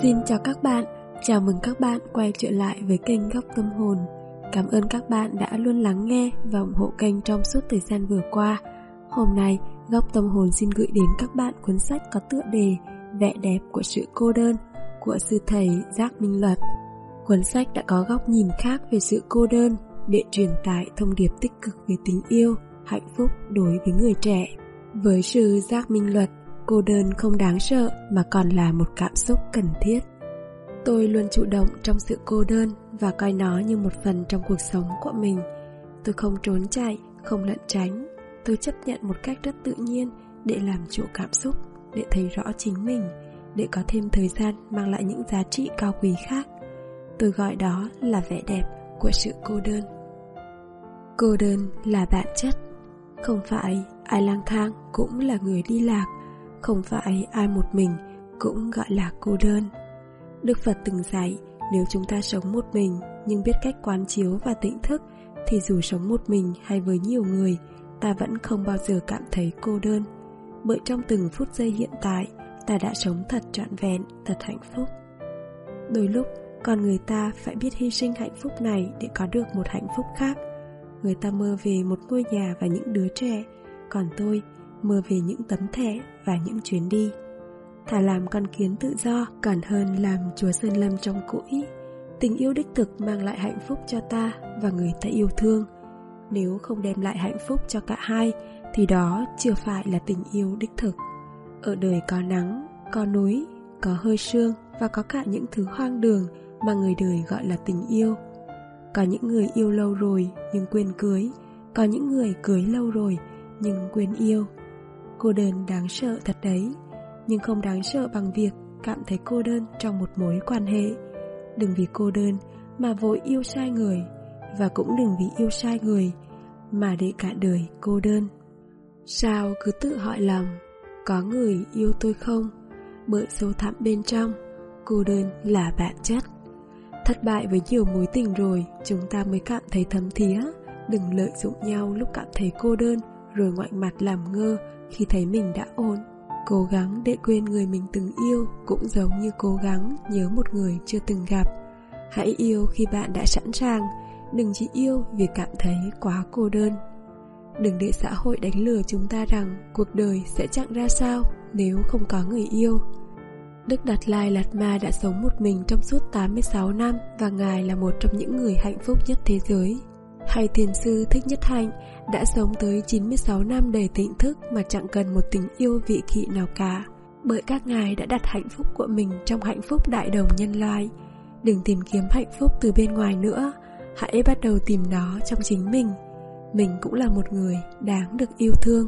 Xin chào các bạn, chào mừng các bạn quay trở lại với kênh Góc Tâm Hồn. Cảm ơn các bạn đã luôn lắng nghe và ủng hộ kênh trong suốt thời gian vừa qua. Hôm nay, Góc Tâm Hồn xin gửi đến các bạn cuốn sách có tựa đề Vẻ đẹp của sự cô đơn của sư thầy Giác Minh Luật. Cuốn sách đã có góc nhìn khác về sự cô đơn để truyền tải thông điệp tích cực về tình yêu, hạnh phúc đối với người trẻ. Với sư Giác Minh Luật, cô đơn không đáng sợ mà còn là một cảm xúc cần thiết. Tôi luôn chủ động trong sự cô đơn và coi nó như một phần trong cuộc sống của mình. Tôi không trốn chạy, không lẩn tránh. Tôi chấp nhận một cách rất tự nhiên để làm chủ cảm xúc, để thấy rõ chính mình, để có thêm thời gian mang lại những giá trị cao quý khác. Tôi gọi đó là vẻ đẹp của sự cô đơn. Cô đơn là bản chất. Không phải ai lang thang cũng là người đi lạc, không phải ai một mình cũng gọi là cô đơn. Đức Phật từng dạy, nếu chúng ta sống một mình nhưng biết cách quán chiếu và tỉnh thức, thì dù sống một mình hay với nhiều người, ta vẫn không bao giờ cảm thấy cô đơn. Bởi trong từng phút giây hiện tại, ta đã sống thật trọn vẹn, thật hạnh phúc. Đôi lúc, con người ta phải biết hy sinh hạnh phúc này để có được một hạnh phúc khác. Người ta mơ về một ngôi nhà và những đứa trẻ, còn tôi mơ về những tấm thẻ và những chuyến đi. Thà làm con kiến tự do còn hơn làm chúa sơn lâm trong cũi. Tình yêu đích thực mang lại hạnh phúc cho ta và người ta yêu thương. Nếu không đem lại hạnh phúc cho cả hai thì đó chưa phải là tình yêu đích thực. Ở đời có nắng, có núi, có hơi sương và có cả những thứ hoang đường mà người đời gọi là tình yêu. Có những người yêu lâu rồi nhưng quên cưới, có những người cưới lâu rồi nhưng quên yêu. Cô đơn đáng sợ thật đấy, nhưng không đáng sợ bằng việc cảm thấy cô đơn trong một mối quan hệ. Đừng vì cô đơn mà vội yêu sai người, và cũng đừng vì yêu sai người mà để cả đời cô đơn. Sao cứ tự hỏi lòng, có người yêu tôi không? Bởi sâu thẳm bên trong, cô đơn là bản chất. Thất bại với nhiều mối tình rồi, chúng ta mới cảm thấy thấm thía. Đừng lợi dụng nhau lúc cảm thấy cô đơn rồi ngoảnh mặt làm ngơ khi thấy mình đã ổn. Cố gắng để quên người mình từng yêu cũng giống như cố gắng nhớ một người chưa từng gặp. Hãy yêu khi bạn đã sẵn sàng, đừng chỉ yêu vì cảm thấy quá cô đơn. Đừng để xã hội đánh lừa chúng ta rằng cuộc đời sẽ chẳng ra sao nếu không có người yêu. Đức Đạt Lai Lạt Ma đã sống một mình trong suốt 86 năm và Ngài là một trong những người hạnh phúc nhất thế giới. Hay Thiền sư Thích Nhất Hạnh đã sống tới 96 năm đầy tỉnh thức mà chẳng cần một tình yêu vị kỷ nào cả, bởi các ngài đã đặt hạnh phúc của mình trong hạnh phúc đại đồng nhân loại. Đừng tìm kiếm hạnh phúc từ bên ngoài nữa, hãy bắt đầu tìm nó trong chính mình. Mình cũng là một người đáng được yêu thương.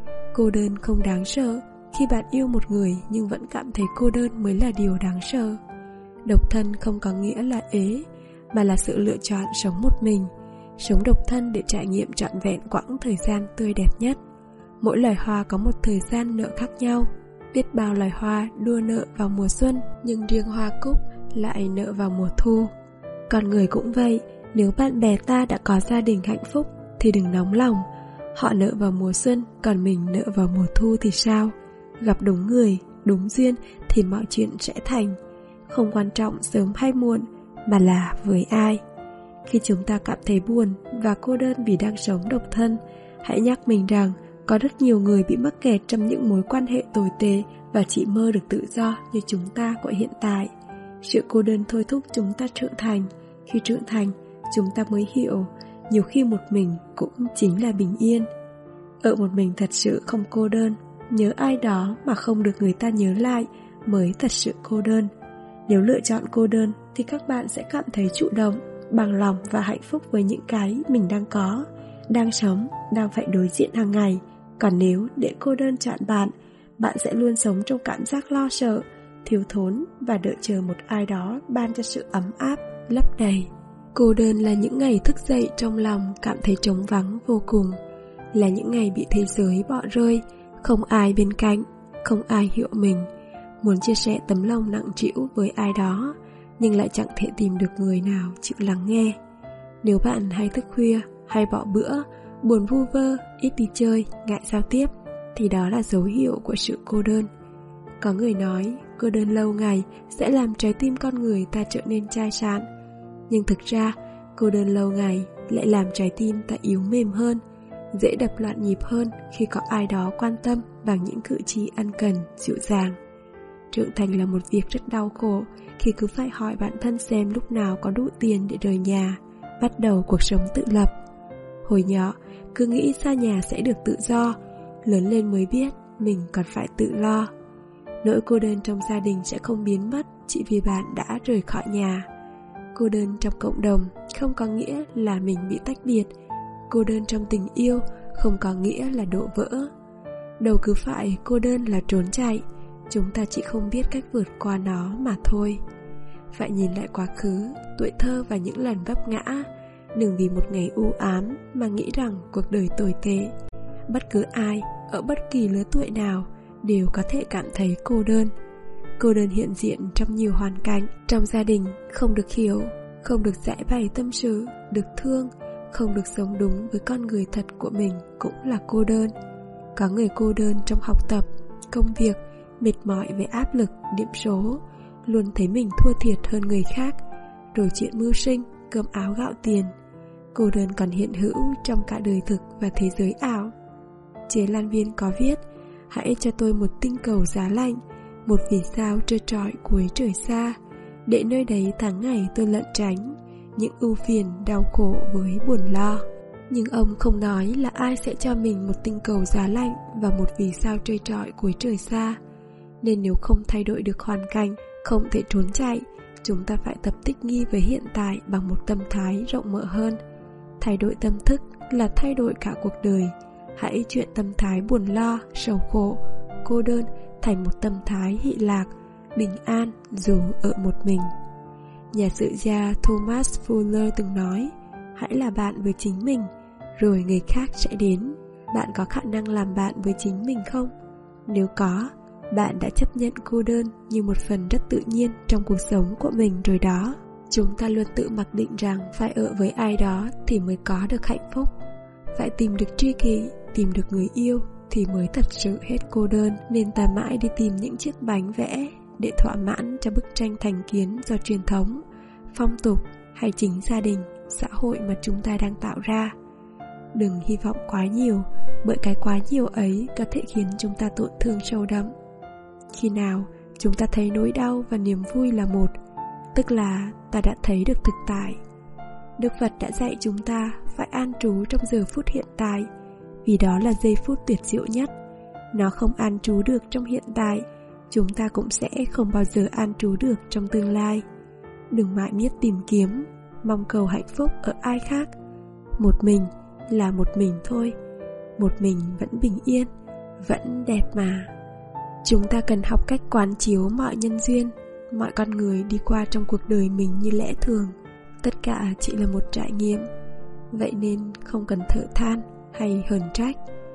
Cô đơn không đáng sợ. Khi bạn yêu một người nhưng vẫn cảm thấy cô đơn mới là điều đáng sợ. Độc thân không có nghĩa là ế, mà là sự lựa chọn sống một mình. Sống độc thân để trải nghiệm trọn vẹn quãng thời gian tươi đẹp nhất. Mỗi loài hoa có một thời gian nở khác nhau. Biết bao loài hoa đua nở vào mùa xuân, nhưng riêng hoa cúc lại nở vào mùa thu. Con người cũng vậy, nếu bạn bè ta đã có gia đình hạnh phúc thì đừng nóng lòng. Họ nở vào mùa xuân, còn mình nở vào mùa thu thì sao? Gặp đúng người, đúng duyên thì mọi chuyện sẽ thành. Không quan trọng sớm hay muộn, mà là với ai. Khi chúng ta cảm thấy buồn và cô đơn vì đang sống độc thân, hãy nhắc mình rằng có rất nhiều người bị mắc kẹt trong những mối quan hệ tồi tệ và chỉ mơ được tự do như chúng ta của hiện tại. Sự cô đơn thôi thúc chúng ta trưởng thành. Khi trưởng thành, chúng ta mới hiểu nhiều khi một mình cũng chính là bình yên. Ở một mình thật sự không cô đơn. Nhớ ai đó mà không được người ta nhớ lại mới thật sự cô đơn. Nếu lựa chọn cô đơn thì các bạn sẽ cảm thấy chủ động, bằng lòng và hạnh phúc với những cái mình đang có, đang sống, đang phải đối diện hàng ngày. Còn nếu để cô đơn chọn bạn, bạn sẽ luôn sống trong cảm giác lo sợ, thiếu thốn và đợi chờ một ai đó ban cho sự ấm áp, lấp đầy. Cô đơn là những ngày thức dậy trong lòng cảm thấy trống vắng vô cùng, là những ngày bị thế giới bỏ rơi, không ai bên cạnh, không ai hiểu mình. Muốn chia sẻ tấm lòng nặng trĩu với ai đó, nhưng lại chẳng thể tìm được người nào chịu lắng nghe. Nếu bạn hay thức khuya, hay bỏ bữa, buồn vu vơ, ít đi chơi, ngại giao tiếp, thì đó là dấu hiệu của sự cô đơn. Có người nói, cô đơn lâu ngày sẽ làm trái tim con người ta trở nên chai sạn. Nhưng thực ra, cô đơn lâu ngày lại làm trái tim ta yếu mềm hơn, dễ đập loạn nhịp hơn khi có ai đó quan tâm bằng những cử chỉ ân cần, dịu dàng. Trưởng thành là một việc rất đau khổ khi cứ phải hỏi bản thân xem lúc nào có đủ tiền để rời nhà, bắt đầu cuộc sống tự lập. Hồi nhỏ, cứ nghĩ xa nhà sẽ được tự do, lớn lên mới biết mình còn phải tự lo. Nỗi cô đơn trong gia đình sẽ không biến mất chỉ vì bạn đã rời khỏi nhà. Cô đơn trong cộng đồng không có nghĩa là mình bị tách biệt. Cô đơn trong tình yêu không có nghĩa là đổ vỡ. Đâu cứ phải cô đơn là trốn chạy, chúng ta chỉ không biết cách vượt qua nó mà thôi. Phải nhìn lại quá khứ, tuổi thơ và những lần vấp ngã. Đừng vì một ngày u ám mà nghĩ rằng cuộc đời tồi tệ. Bất cứ ai, ở bất kỳ lứa tuổi nào, đều có thể cảm thấy cô đơn. Cô đơn hiện diện trong nhiều hoàn cảnh. Trong gia đình, không được hiểu, không được giải bày tâm sự, được thương, không được sống đúng với con người thật của mình cũng là cô đơn. Có người cô đơn trong học tập, công việc, mệt mỏi về áp lực, điểm số, luôn thấy mình thua thiệt hơn người khác, rồi chuyện mưu sinh, cơm áo gạo tiền. Cô đơn còn hiện hữu trong cả đời thực và thế giới ảo. Chế Lan Viên có viết: hãy cho tôi một tinh cầu giá lạnh, một vì sao trơ trọi cuối trời xa, để nơi đấy tháng ngày tôi lẩn tránh những ưu phiền đau khổ với buồn lo. Nhưng ông không nói là ai sẽ cho mình một tinh cầu giá lạnh và một vì sao trơ trọi cuối trời xa. Nên nếu không thay đổi được hoàn cảnh, không thể trốn chạy, chúng ta phải tập thích nghi với hiện tại bằng một tâm thái rộng mở hơn. Thay đổi tâm thức là thay đổi cả cuộc đời. Hãy chuyển tâm thái buồn lo, sầu khổ, cô đơn thành một tâm thái hỷ lạc, bình an dù ở một mình. Nhà sử gia Thomas Fuller từng nói: hãy là bạn với chính mình, rồi người khác sẽ đến. Bạn có khả năng làm bạn với chính mình không? Nếu có, bạn đã chấp nhận cô đơn như một phần rất tự nhiên trong cuộc sống của mình rồi đó. Chúng ta luôn tự mặc định rằng phải ở với ai đó thì mới có được hạnh phúc, phải tìm được tri kỷ, tìm được người yêu thì mới thật sự hết cô đơn. Nên ta mãi đi tìm những chiếc bánh vẽ để thỏa mãn cho bức tranh thành kiến do truyền thống, phong tục hay chính gia đình, xã hội mà chúng ta đang tạo ra. Đừng hy vọng quá nhiều, bởi cái quá nhiều ấy có thể khiến chúng ta tổn thương sâu đậm. Khi nào chúng ta thấy nỗi đau và niềm vui là một, tức là ta đã thấy được thực tại. Đức Phật đã dạy chúng ta phải an trú trong giờ phút hiện tại, vì đó là giây phút tuyệt diệu nhất. Nó không an trú được trong hiện tại, chúng ta cũng sẽ không bao giờ an trú được trong tương lai. Đừng mãi miết tìm kiếm, mong cầu hạnh phúc ở ai khác. Một mình là một mình thôi, một mình vẫn bình yên, vẫn đẹp mà. Chúng ta cần học cách quán chiếu mọi nhân duyên, mọi con người đi qua trong cuộc đời mình như lẽ thường. Tất cả chỉ là một trải nghiệm, vậy nên không cần thở than hay hờn trách.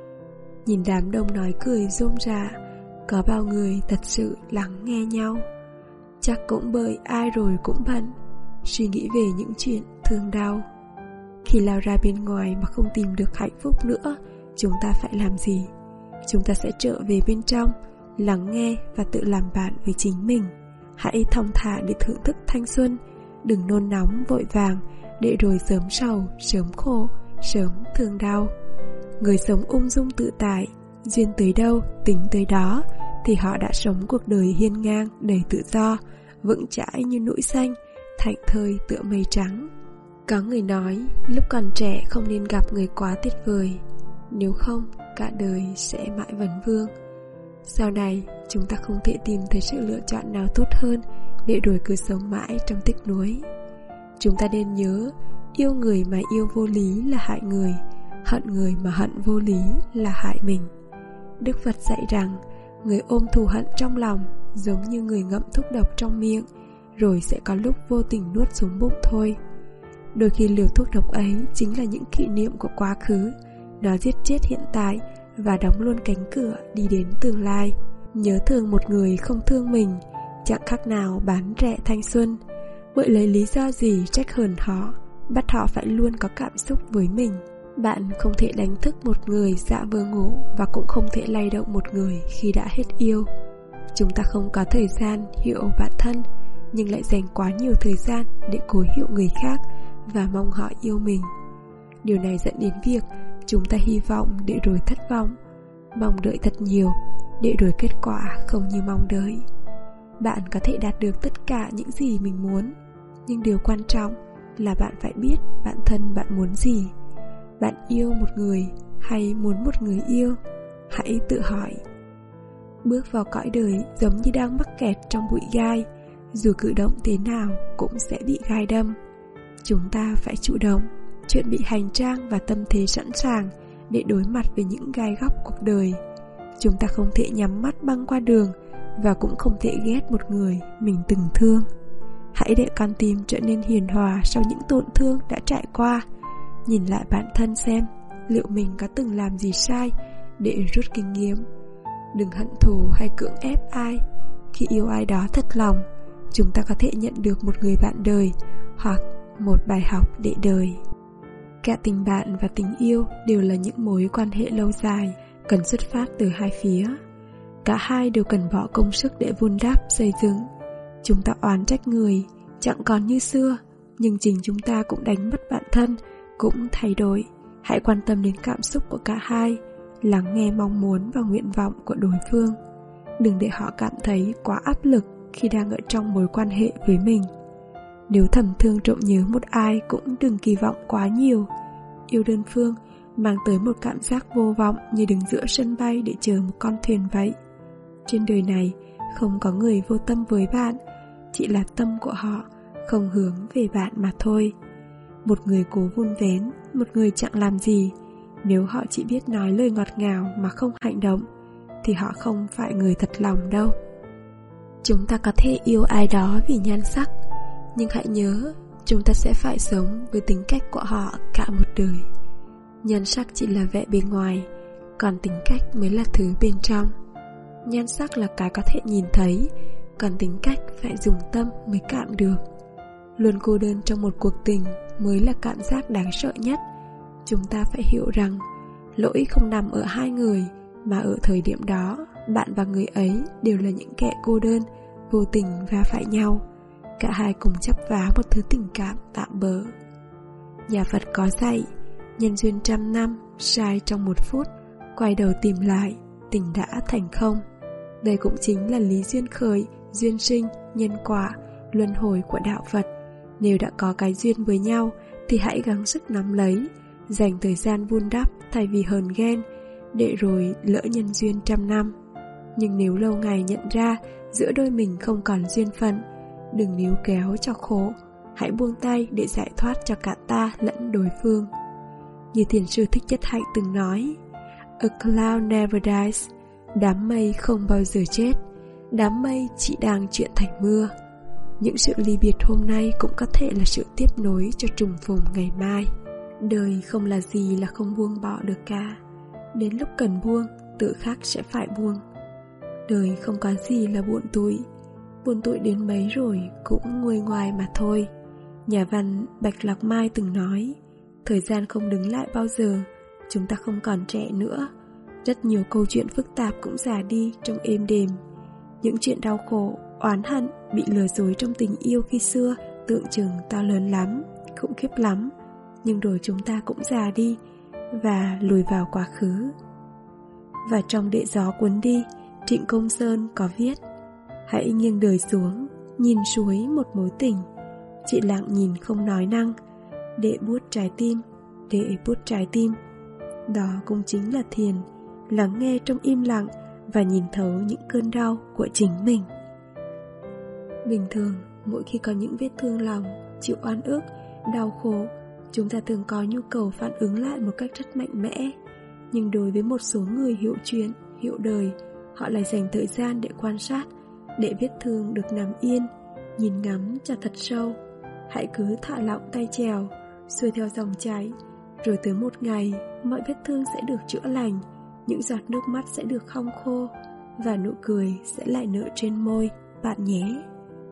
Nhìn đám đông nói cười rôm rả, có bao người thật sự lắng nghe nhau? Chắc cũng bởi ai rồi cũng bận, suy nghĩ về những chuyện thương đau. Khi lao ra bên ngoài mà không tìm được hạnh phúc nữa, chúng ta phải làm gì? Chúng ta sẽ trở về bên trong, lắng nghe và tự làm bạn với chính mình. Hãy thong thả để thưởng thức thanh xuân, đừng nôn nóng vội vàng, để rồi sớm sầu, sớm khổ, sớm thương đau. Người sống ung dung tự tại, duyên tới đâu, tính tới đó, thì họ đã sống cuộc đời hiên ngang, đầy tự do, vững chãi như núi xanh, thảnh thơi tựa mây trắng. Có người nói, lúc còn trẻ không nên gặp người quá tuyệt vời, nếu không cả đời sẽ mãi vấn vương. Sau này, chúng ta không thể tìm thấy sự lựa chọn nào tốt hơn, để rồi cứ sống mãi trong tiếc nuối. Chúng ta nên nhớ, yêu người mà yêu vô lý là hại người, hận người mà hận vô lý là hại mình. Đức Phật dạy rằng, người ôm thù hận trong lòng giống như người ngậm thuốc độc trong miệng, rồi sẽ có lúc vô tình nuốt xuống bụng thôi. Đôi khi liều thuốc độc ấy chính là những kỷ niệm của quá khứ. Nó giết chết hiện tại và đóng luôn cánh cửa đi đến tương lai. Nhớ thương một người không thương mình chẳng khác nào bán rẻ thanh xuân. Bởi lấy lý do gì trách hờn họ, bắt họ phải luôn có cảm xúc với mình. Bạn không thể đánh thức một người dạ vờ ngủ, và cũng không thể lay động một người khi đã hết yêu. Chúng ta không có thời gian hiểu bản thân, nhưng lại dành quá nhiều thời gian để cố hiểu người khác và mong họ yêu mình. Điều này dẫn đến việc chúng ta hy vọng để rồi thất vọng, mong đợi thật nhiều để rồi kết quả không như mong đợi. Bạn có thể đạt được tất cả những gì mình muốn, nhưng điều quan trọng là bạn phải biết bản thân bạn muốn gì. Bạn yêu một người hay muốn một người yêu? Hãy tự hỏi. Bước vào cõi đời giống như đang mắc kẹt trong bụi gai, dù cử động thế nào cũng sẽ bị gai đâm. Chúng ta phải chủ động, chuẩn bị hành trang và tâm thế sẵn sàng để đối mặt với những gai góc cuộc đời. Chúng ta không thể nhắm mắt băng qua đường, và cũng không thể ghét một người mình từng thương. Hãy để con tim trở nên hiền hòa sau những tổn thương đã trải qua. Nhìn lại bản thân xem liệu mình có từng làm gì sai để rút kinh nghiệm. Đừng hận thù hay cưỡng ép ai. Khi yêu ai đó thật lòng, chúng ta có thể nhận được một người bạn đời hoặc một bài học để đời. Cả tình bạn và tình yêu đều là những mối quan hệ lâu dài, cần xuất phát từ hai phía. Cả hai đều cần bỏ công sức để vun đắp, xây dựng. Chúng ta oán trách người chẳng còn như xưa, nhưng chính chúng ta cũng đánh mất bản thân, cũng thay đổi. Hãy quan tâm đến cảm xúc của cả hai, lắng nghe mong muốn và nguyện vọng của đối phương. Đừng để họ cảm thấy quá áp lực khi đang ở trong mối quan hệ với mình. Nếu thầm thương trộm nhớ một ai cũng đừng kỳ vọng quá nhiều. Yêu đơn phương mang tới một cảm giác vô vọng, như đứng giữa sân bay để chờ một con thuyền vậy. Trên đời này không có người vô tâm với bạn, chỉ là tâm của họ không hướng về bạn mà thôi. Một người cố vun vén, một người chẳng làm gì. Nếu họ chỉ biết nói lời ngọt ngào mà không hành động, thì họ không phải người thật lòng đâu. Chúng ta có thể yêu ai đó vì nhan sắc, nhưng hãy nhớ chúng ta sẽ phải sống với tính cách của họ cả một đời. Nhan sắc chỉ là vẻ bề ngoài, còn tính cách mới là thứ bên trong. Nhan sắc là cái có thể nhìn thấy, còn tính cách phải dùng tâm mới cảm được. Luôn cô đơn trong một cuộc tình mới là cảm giác đáng sợ nhất. Chúng ta phải hiểu rằng lỗi không nằm ở hai người, mà ở thời điểm đó bạn và người ấy đều là những kẻ cô đơn, vô tình va phải nhau. Cả hai cùng chấp vá một thứ tình cảm tạm bợ. Nhà Phật có dạy, nhân duyên 100 năm, sai trong 1 phút, quay đầu tìm lại, tình đã thành không. Đây cũng chính là lý duyên khởi, duyên sinh, nhân quả, luân hồi của đạo Phật. Nếu đã có cái duyên với nhau thì hãy gắng sức nắm lấy, dành thời gian vun đắp thay vì hờn ghen, để rồi lỡ nhân duyên 100 năm. Nhưng nếu lâu ngày nhận ra giữa đôi mình không còn duyên phận, đừng níu kéo cho khổ, hãy buông tay để giải thoát cho cả ta lẫn đối phương. Như Thiền sư Thích Nhất Hạnh từng nói, A cloud never dies. Đám mây không bao giờ chết, đám mây chỉ đang chuyển thành mưa. Những sự ly biệt hôm nay cũng có thể là sự tiếp nối cho trùng phùng ngày mai. Đời không là gì là không buông bỏ được cả. Đến lúc cần buông, tự khắc sẽ phải buông. Đời không có gì là buồn tủi đến mấy rồi cũng nguôi ngoai mà thôi. Nhà văn Bạch Lạc Mai từng nói, thời gian không đứng lại bao giờ, chúng ta không còn trẻ nữa. Rất nhiều câu chuyện phức tạp cũng già đi trong êm đềm. Những chuyện đau khổ, oán hận, bị lừa dối trong tình yêu khi xưa tưởng chừng to lớn lắm, khủng khiếp lắm, nhưng rồi chúng ta cũng già đi và lùi vào quá khứ. Và trong Đệ gió cuốn đi, Trịnh Công Sơn có viết, hãy nghiêng đời xuống, nhìn suối một mối tình, chị lặng nhìn không nói năng, để buốt trái tim. Đó cũng chính là thiền, lắng nghe trong im lặng và nhìn thấu những cơn đau của chính mình. Bình thường, mỗi khi có những vết thương lòng, chịu oan ức, đau khổ, chúng ta thường có nhu cầu phản ứng lại một cách rất mạnh mẽ. Nhưng đối với một số người hiểu chuyện, hiểu đời, họ lại dành thời gian để quan sát, để vết thương được nằm yên, nhìn ngắm cho thật sâu. Hãy cứ thả lỏng tay chèo, xuôi theo dòng chảy, rồi tới một ngày, mọi vết thương sẽ được chữa lành, những giọt nước mắt sẽ được hong khô, và nụ cười sẽ lại nở trên môi bạn nhé.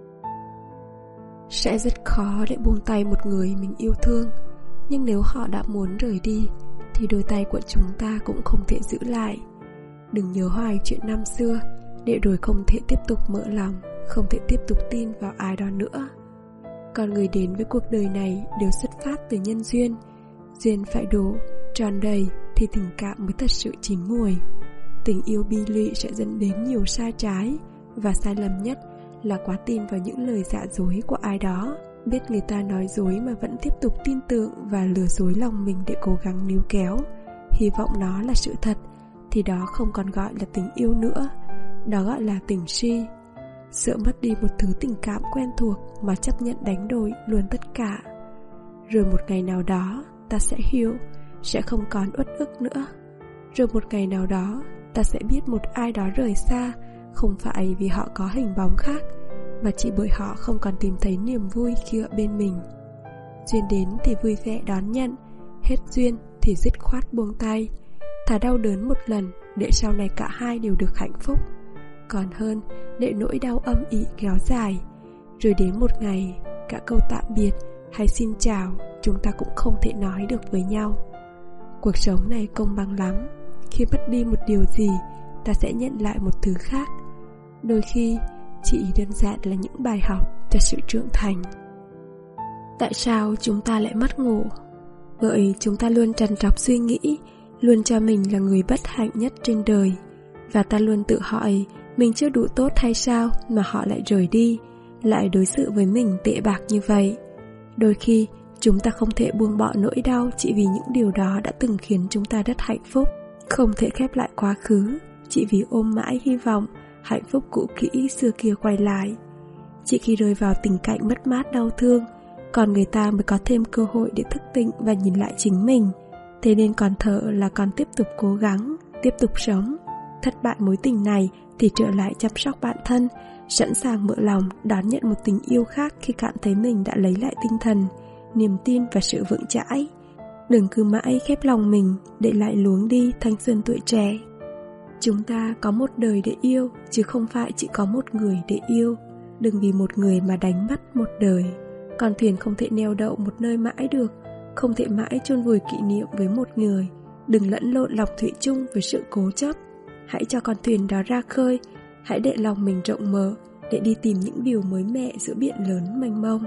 Sẽ rất khó để buông tay một người mình yêu thương, nhưng nếu họ đã muốn rời đi, thì đôi tay của chúng ta cũng không thể giữ lại. Đừng nhớ hoài chuyện năm xưa, để rồi không thể tiếp tục mở lòng, không thể tiếp tục tin vào ai đó nữa. Con người đến với cuộc đời này đều xuất phát từ nhân duyên. Duyên phải đủ, tròn đầy thì tình cảm mới thật sự chín mùi. Tình yêu bi lụy sẽ dẫn đến nhiều sai trái, và sai lầm nhất là quá tin vào những lời giả dối của ai đó. Biết người ta nói dối mà vẫn tiếp tục tin tưởng và lừa dối lòng mình để cố gắng níu kéo, hy vọng nó là sự thật, thì đó không còn gọi là tình yêu nữa, đó gọi là tình si. Sợ mất đi một thứ tình cảm quen thuộc mà chấp nhận đánh đổi luôn tất cả. Rồi một ngày nào đó ta sẽ hiểu, sẽ không còn uất ức nữa. Rồi một ngày nào đó ta sẽ biết một ai đó rời xa không phải vì họ có hình bóng khác, mà chỉ bởi họ không còn tìm thấy niềm vui khi ở bên mình. Duyên đến thì vui vẻ đón nhận, hết duyên thì dứt khoát buông tay. Thà đau đớn một lần để sau này cả hai đều được hạnh phúc, còn hơn để nỗi đau âm ỉ kéo dài, rồi đến một ngày cả câu tạm biệt hay xin chào chúng ta cũng không thể nói được với nhau. Cuộc sống này công bằng lắm, khi mất đi một điều gì ta sẽ nhận lại một thứ khác. Đôi khi chỉ đơn giản là những bài học cho sự trưởng thành. Tại sao chúng ta lại mất ngủ? Bởi chúng ta luôn trằn trọc suy nghĩ, luôn cho mình là người bất hạnh nhất trên đời. Và ta luôn tự hỏi mình chưa đủ tốt hay sao mà họ lại rời đi, lại đối xử với mình tệ bạc như vậy. Đôi khi chúng ta không thể buông bỏ nỗi đau chỉ vì những điều đó đã từng khiến chúng ta rất hạnh phúc, không thể khép lại quá khứ chỉ vì ôm mãi hy vọng hạnh phúc cũ kỹ xưa kia quay lại. Chỉ khi rơi vào tình cảnh mất mát đau thương, còn người ta mới có thêm cơ hội để thức tỉnh và nhìn lại chính mình. Thế nên còn thở là còn tiếp tục cố gắng, tiếp tục sống. Thất bại mối tình này thì trở lại chăm sóc bản thân, sẵn sàng mở lòng đón nhận một tình yêu khác khi cảm thấy mình đã lấy lại tinh thần, niềm tin và sự vững chãi. Đừng cứ mãi khép lòng mình để lại luống đi thanh xuân tuổi trẻ. Chúng ta có một đời để yêu, chứ không phải chỉ có một người để yêu. Đừng vì một người mà đánh mất một đời. Con thuyền không thể neo đậu một nơi mãi được, không thể mãi chôn vùi kỷ niệm với một người. Đừng lẫn lộn lòng thủy chung với sự cố chấp. Hãy cho con thuyền đó ra khơi, hãy để lòng mình rộng mở để đi tìm những điều mới mẻ giữa biển lớn mênh mông.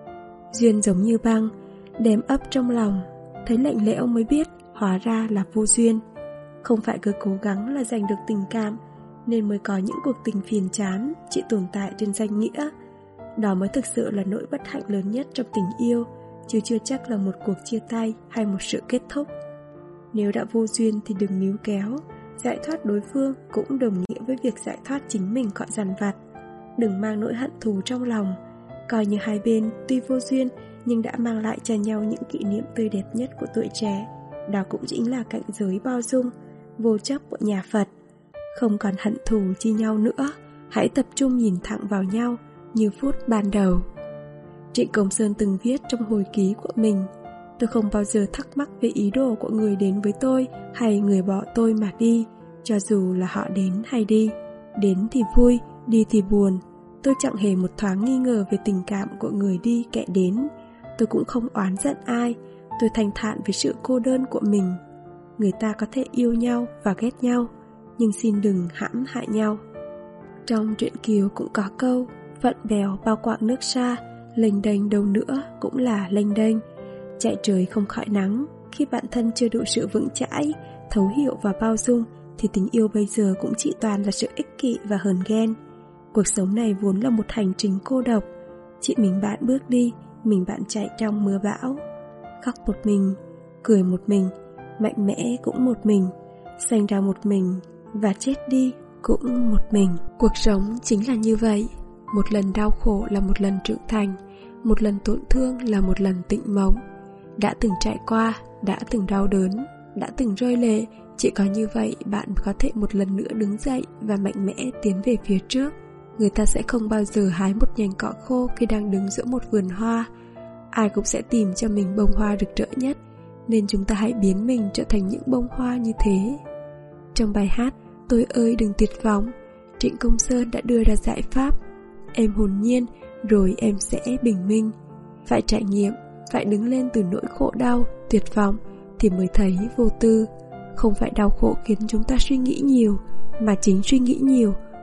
Duyên giống như băng, đếm ấp trong lòng, thấy lạnh lẽo mới biết hóa ra là vô duyên. Không phải cứ cố gắng là giành được tình cảm nên mới có những cuộc tình phiền chán chỉ tồn tại trên danh nghĩa. Đó mới thực sự là nỗi bất hạnh lớn nhất trong tình yêu, chứ chưa chắc là một cuộc chia tay hay một sự kết thúc. Nếu đã vô duyên thì đừng níu kéo. Giải thoát đối phương cũng đồng nghĩa với việc giải thoát chính mình khỏi dằn vặt. Đừng mang nỗi hận thù trong lòng. Coi như hai bên tuy vô duyên nhưng đã mang lại cho nhau những kỷ niệm tươi đẹp nhất của tuổi trẻ. Đó cũng chính là cảnh giới bao dung, vô chấp của nhà Phật. Không còn hận thù chi nhau nữa, hãy tập trung nhìn thẳng vào nhau như phút ban đầu. Trịnh Công Sơn từng viết trong hồi ký của mình: tôi không bao giờ thắc mắc về ý đồ của người đến với tôi hay người bỏ tôi mà đi, cho dù là họ đến hay đi. Đến thì vui, đi thì buồn. Tôi chẳng hề một thoáng nghi ngờ về tình cảm của người đi kẻ đến. Tôi cũng không oán giận ai, tôi thanh thản với sự cô đơn của mình. Người ta có thể yêu nhau và ghét nhau, nhưng xin đừng hãm hại nhau. Trong truyện Kiều cũng có câu: phận bèo bao quãng nước xa, lênh đênh đâu nữa cũng là lênh đênh. Chạy trời không khỏi nắng. Khi bản thân chưa đủ sự vững chãi, thấu hiểu và bao dung, thì tình yêu bây giờ cũng chỉ toàn là sự ích kỷ và hờn ghen. Cuộc sống này vốn là một hành trình cô độc. Chỉ mình bạn bước đi, mình bạn chạy trong mưa bão. Khóc một mình, cười một mình, mạnh mẽ cũng một mình, sanh ra một mình, và chết đi cũng một mình. Cuộc sống chính là như vậy. Một lần đau khổ là một lần trưởng thành, một lần tổn thương là một lần tịnh mộng. Đã từng trải qua, đã từng đau đớn, đã từng rơi lệ, chỉ có như vậy bạn có thể một lần nữa đứng dậy và mạnh mẽ tiến về phía trước. Người ta sẽ không bao giờ hái một nhành cỏ khô khi đang đứng giữa một vườn hoa. Ai cũng sẽ tìm cho mình bông hoa rực rỡ nhất, nên chúng ta hãy biến mình trở thành những bông hoa như thế. Trong bài hát Tôi ơi đừng tuyệt vọng, Trịnh Công Sơn đã đưa ra giải pháp: em hồn nhiên, rồi em sẽ bình minh. Phải trải nghiệm, phải đứng lên từ nỗi khổ đau, tuyệt vọng thì mới thấy vô tư. Không phải đau khổ khiến chúng ta suy nghĩ nhiều, mà chính suy nghĩ nhiều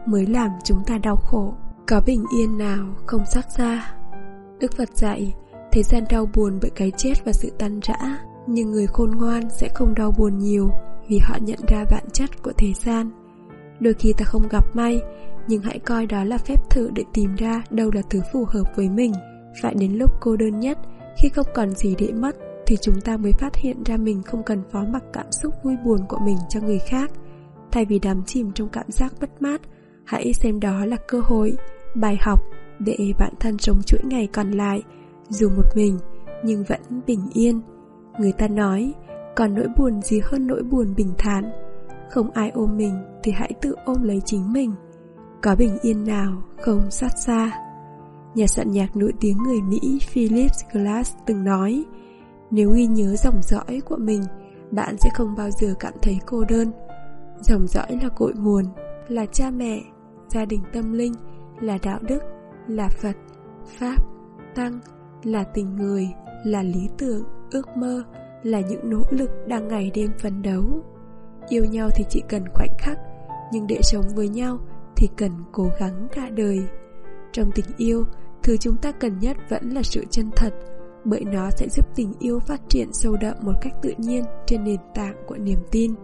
mới làm chúng ta đau khổ. Có bình yên nào không xót xa. Đức Phật dạy, thế gian đau buồn bởi cái chết và sự tan rã, nhưng người khôn ngoan sẽ không đau buồn nhiều vì họ nhận ra bản chất của thế gian. Đôi khi ta không gặp may, nhưng hãy coi đó là phép thử để tìm ra đâu là thứ phù hợp với mình. Phải đến lúc cô đơn nhất, khi không còn gì để mất, thì chúng ta mới phát hiện ra mình không cần phó mặc cảm xúc vui buồn của mình cho người khác. Thay vì đắm chìm trong cảm giác mất mát, hãy xem đó là cơ hội, bài học để bản thân sống chuỗi ngày còn lại, dù một mình nhưng vẫn bình yên. Người ta nói, còn nỗi buồn gì hơn nỗi buồn bình thản. Không ai ôm mình thì hãy tự ôm lấy chính mình. Có bình yên nào không xót xa. Nhà soạn nhạc nổi tiếng người Mỹ Philip Glass từng nói, nếu ghi nhớ dòng dõi của mình, bạn sẽ không bao giờ cảm thấy cô đơn. Dòng dõi là cội nguồn, là cha mẹ, gia đình tâm linh, là đạo đức, là Phật, Pháp, Tăng, là tình người, là lý tưởng, ước mơ, là những nỗ lực đang ngày đêm phấn đấu. Yêu nhau thì chỉ cần khoảnh khắc, nhưng để sống với nhau thì cần cố gắng cả đời. Trong tình yêu, thứ chúng ta cần nhất vẫn là sự chân thật, bởi nó sẽ giúp tình yêu phát triển sâu đậm một cách tự nhiên trên nền tảng của niềm tin.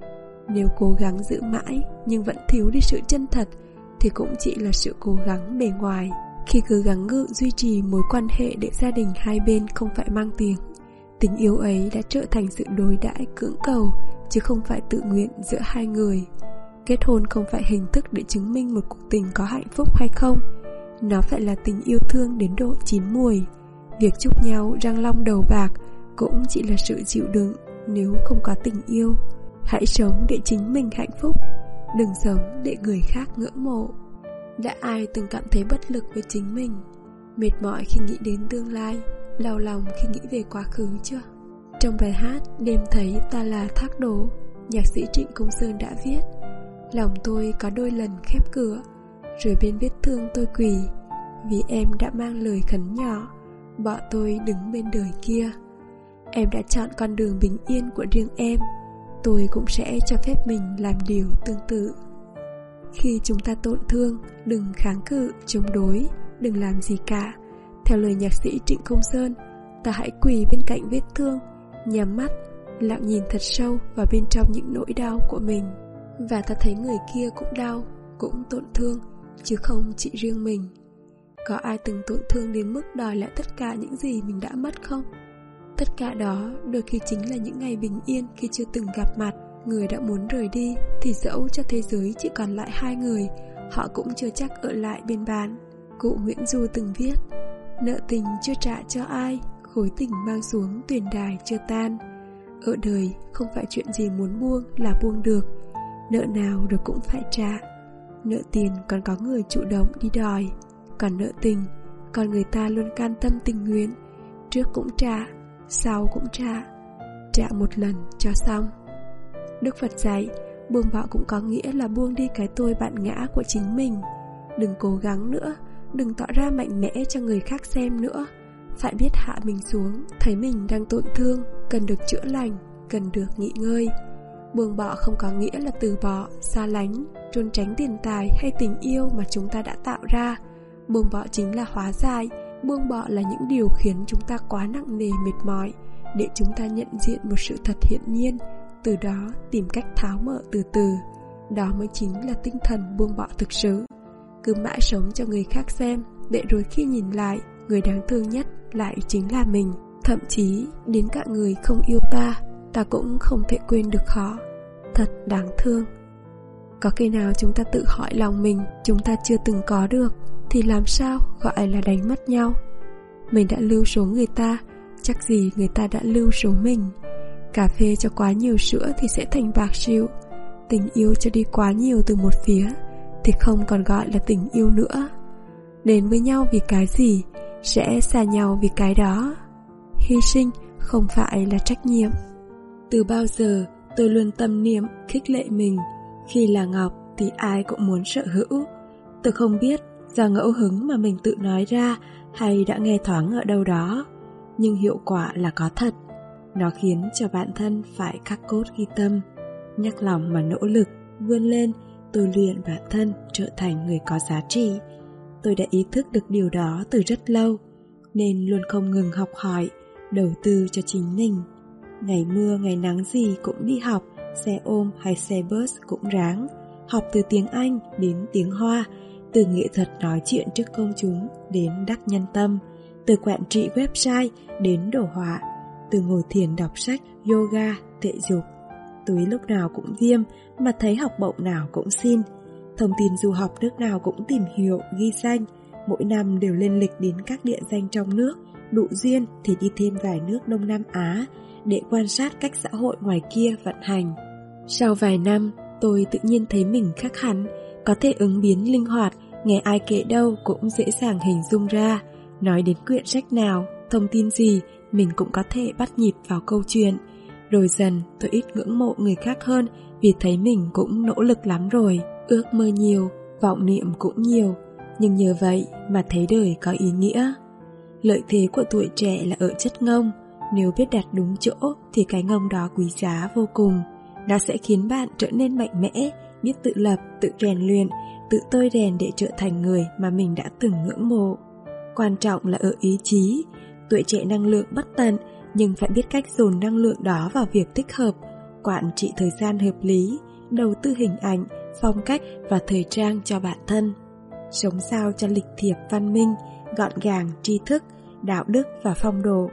Nếu cố gắng giữ mãi nhưng vẫn thiếu đi sự chân thật thì cũng chỉ là sự cố gắng bề ngoài. Khi cứ gắng gượng duy trì mối quan hệ để gia đình hai bên không phải mang tiếng, tình yêu ấy đã trở thành sự đối đãi cưỡng cầu chứ không phải tự nguyện giữa hai người. Kết hôn không phải hình thức để chứng minh một cuộc tình có hạnh phúc hay không. Nó phải là tình yêu thương đến độ chín muồi. Việc chúc nhau răng long đầu bạc cũng chỉ là sự chịu đựng nếu không có tình yêu. Hãy sống để chính mình hạnh phúc, đừng sống để người khác ngưỡng mộ. Đã ai từng cảm thấy bất lực với chính mình, mệt mỏi khi nghĩ đến tương lai, đau lòng khi nghĩ về quá khứ chưa? Trong bài hát Đêm thấy ta là thác đổ, nhạc sĩ Trịnh Công Sơn đã viết, lòng tôi có đôi lần khép cửa, rồi bên vết thương tôi quỳ, vì em đã mang lời khấn nhỏ, bỏ tôi đứng bên đời kia. Em đã chọn con đường bình yên của riêng em, tôi cũng sẽ cho phép mình làm điều tương tự. Khi chúng ta tổn thương, đừng kháng cự, chống đối, đừng làm gì cả. Theo lời nhạc sĩ Trịnh Công Sơn, ta hãy quỳ bên cạnh vết thương, nhắm mắt, lặng nhìn thật sâu vào bên trong những nỗi đau của mình. Và ta thấy người kia cũng đau, cũng tổn thương, chứ không chỉ riêng mình. Có ai từng tổn thương đến mức đòi lại tất cả những gì mình đã mất không? Tất cả đó đôi khi chính là những ngày bình yên khi chưa từng gặp mặt. Người đã muốn rời đi thì dẫu cho thế giới chỉ còn lại hai người, họ cũng chưa chắc ở lại bên bạn. Cụ Nguyễn Du từng viết, nợ tình chưa trả cho ai, khối tình mang xuống tuyền đài chưa tan. Ở đời không phải chuyện gì muốn buông là buông được, nợ nào rồi cũng phải trả. Nợ tiền còn có người chủ động đi đòi, còn nợ tình, còn người ta luôn can tâm tình nguyện, trước cũng trả, sau cũng trả một lần cho xong. Đức Phật dạy, buông bỏ cũng có nghĩa là buông đi cái tôi bản ngã của chính mình. Đừng cố gắng nữa, đừng tỏ ra mạnh mẽ cho người khác xem nữa. Phải biết hạ mình xuống, thấy mình đang tổn thương, cần được chữa lành, cần được nghỉ ngơi. Buông bỏ không có nghĩa là từ bỏ, xa lánh, trốn tránh tiền tài hay tình yêu mà chúng ta đã tạo ra. Buông bỏ chính là hóa giải. Buông bỏ là những điều khiến chúng ta quá nặng nề mệt mỏi, để chúng ta nhận diện một sự thật hiển nhiên, từ đó tìm cách tháo mở từ từ. Đó mới chính là tinh thần buông bỏ thực sự. Cứ mãi sống cho người khác xem, để rồi khi nhìn lại, người đáng thương nhất lại chính là mình. Thậm chí đến cả người không yêu ta cũng không thể quên được họ. Thật đáng thương. Có khi nào chúng ta tự hỏi lòng mình chúng ta chưa từng có được, thì làm sao gọi là đánh mất nhau? Mình đã lưu số người ta, chắc gì người ta đã lưu số mình. Cà phê cho quá nhiều sữa thì sẽ thành bạc rượu. Tình yêu cho đi quá nhiều từ một phía thì không còn gọi là tình yêu nữa. Đến với nhau vì cái gì, sẽ xa nhau vì cái đó. Hy sinh không phải là trách nhiệm. Từ bao giờ tôi luôn tâm niệm khích lệ mình, khi là ngọc thì ai cũng muốn sở hữu. Tôi không biết do ngẫu hứng mà mình tự nói ra hay đã nghe thoáng ở đâu đó, nhưng hiệu quả là có thật. Nó khiến cho bản thân phải khắc cốt ghi tâm, nhắc lòng mà nỗ lực, vươn lên, tôi luyện bản thân trở thành người có giá trị. Tôi đã ý thức được điều đó từ rất lâu, nên luôn không ngừng học hỏi, đầu tư cho chính mình. Ngày mưa ngày nắng gì cũng đi học, xe ôm hay xe bus cũng ráng. Học từ tiếng Anh đến tiếng Hoa, từ nghệ thuật nói chuyện trước công chúng đến đắc nhân tâm, từ quản trị website đến đồ họa, từ ngồi thiền đọc sách, yoga, thể dục. Túi lúc nào cũng viêm, mà thấy học bổng nào cũng xin. Thông tin du học nước nào cũng tìm hiểu, ghi danh. Mỗi năm đều lên lịch đến các địa danh trong nước, đủ duyên thì đi thêm vài nước Đông Nam Á để quan sát cách xã hội ngoài kia vận hành. Sau vài năm, tôi tự nhiên thấy mình khác hẳn, có thể ứng biến linh hoạt, nghe ai kể đâu cũng dễ dàng hình dung ra. Nói đến quyển sách nào, thông tin gì, mình cũng có thể bắt nhịp vào câu chuyện. Rồi dần tôi ít ngưỡng mộ người khác hơn vì thấy mình cũng nỗ lực lắm rồi. Ước mơ nhiều, vọng niệm cũng nhiều, nhưng nhờ vậy mà thấy đời có ý nghĩa. Lợi thế của tuổi trẻ là ở chất ngông. Nếu biết đặt đúng chỗ thì cái ngông đó quý giá vô cùng. Nó sẽ khiến bạn trở nên mạnh mẽ, biết tự lập, tự rèn luyện, tự tôi rèn để trở thành người mà mình đã từng ngưỡng mộ. Quan trọng là ở ý chí. Tuổi trẻ năng lượng bất tận, nhưng phải biết cách dồn năng lượng đó vào việc thích hợp, quản trị thời gian hợp lý, đầu tư hình ảnh, phong cách và thời trang cho bản thân. Sống sao cho lịch thiệp văn minh, gọn gàng, tri thức, đạo đức và phong độ.